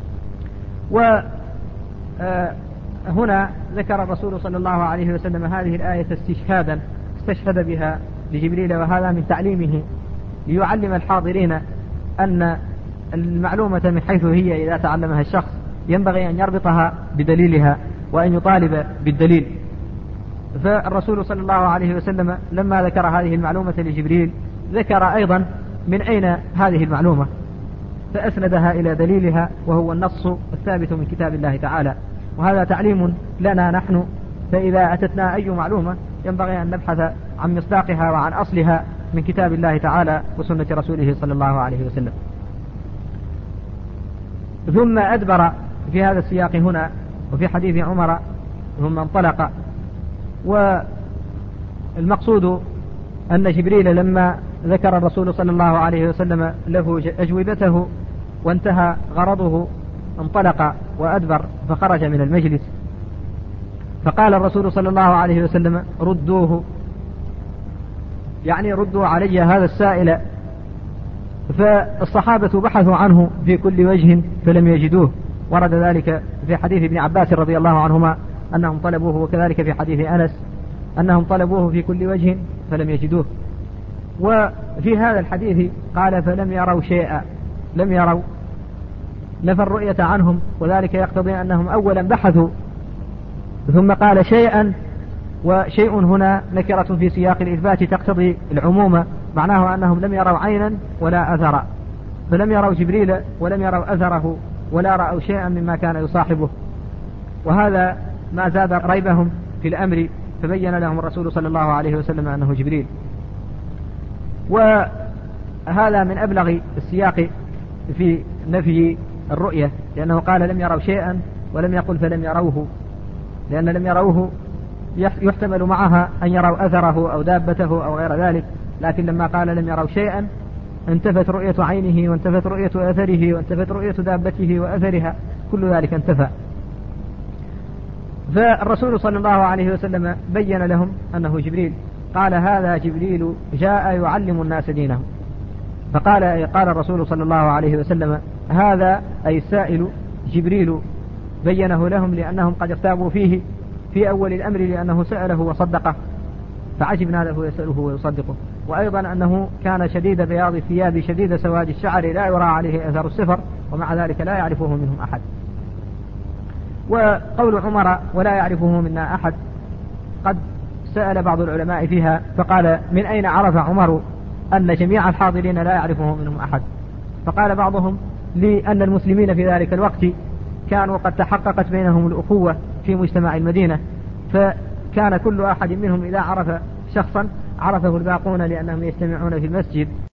وهنا ذكر الرسول صلى الله عليه وسلم هذه الآية استشهادا، استشهد بها لجبريل، وهذا من تعليمه ليعلم الحاضرين أن المعلومة من حيث هي إذا تعلمها الشخص ينبغي أن يربطها بدليلها وأن يطالب بالدليل. فالرسول صلى الله عليه وسلم لما ذكر هذه المعلومة لجبريل ذكر أيضا من أين هذه المعلومة، فأسندها إلى دليلها وهو النص الثابت من كتاب الله تعالى، وهذا تعليم لنا نحن، فإذا أتتنا أي معلومة ينبغي أن نبحث عن مصداقها وعن أصلها من كتاب الله تعالى وسنة رسوله صلى الله عليه وسلم. ثم أدبر في هذا السياق هنا وفي حديث عمر ثم انطلق. والمقصود أن جبريل لما ذكر الرسول صلى الله عليه وسلم له أجوبته وانتهى غرضه انطلق وأدبر فخرج من المجلس، فقال الرسول صلى الله عليه وسلم ردوه، يعني ردوا علي هذا السائل. فالصحابة بحثوا عنه في كل وجه فلم يجدوه، ورد ذلك في حديث ابن عباس رضي الله عنهما أنهم طلبوه، وكذلك في حديث أنس أنهم طلبوه في كل وجه فلم يجدوه. وفي هذا الحديث قال فلم يروا شيئا، لم يروا، نفى الرؤية عنهم، وذلك يقتضي أنهم أولا بحثوا ثم قال شيئا، وشيء هنا نكرة في سياق الإثبات تقتضي العموم، معناه أنهم لم يروا عينا ولا أثرا، فلم يروا جبريل ولم يروا أثره ولا رأوا شيئا مما كان يصاحبه، وهذا ما زاد ريبهم في الأمر، فبين لهم الرسول صلى الله عليه وسلم أنه جبريل. وهذا من أبلغ السياق في نفي الرؤية، لأنه قال لم يروا شيئا ولم يقل فلم يروه، لأن لم يروه يحتمل معها أن يروا أثره أو دابته أو غير ذلك، لكن لما قال لم يروا شيئا انتفت رؤية عينه وانتفت رؤية أثره وانتفت رؤية دابته وأثرها، كل ذلك انتفى. فالرسول صلى الله عليه وسلم بين لهم أنه جبريل، قال هذا جبريل جاء يعلم الناس دينهم. فقال قال الرسول صلى الله عليه وسلم هذا أي السائل جبريل، بينه لهم لأنهم قد ارتابوا فيه في أول الأمر، لأنه سأله وصدقه فعجبنا له يسأله ويصدقه. وأيضا أنه كان شديد بياض الثياب شديد سواد الشعر لا يرى عليه أثر السفر، ومع ذلك لا يعرفه منهم أحد. وقول عمر ولا يعرفه منا أحد قد سأل بعض العلماء فيها فقال من أين عرف عمر أن جميع الحاضرين لا يعرفه منهم أحد؟ فقال بعضهم لأن المسلمين في ذلك الوقت كانوا قد تحققت بينهم الأخوة في مجتمع المدينة، فكان كل أحد منهم إذا عرف شخصا عرفه الباقون لأنهم يجتمعون في المسجد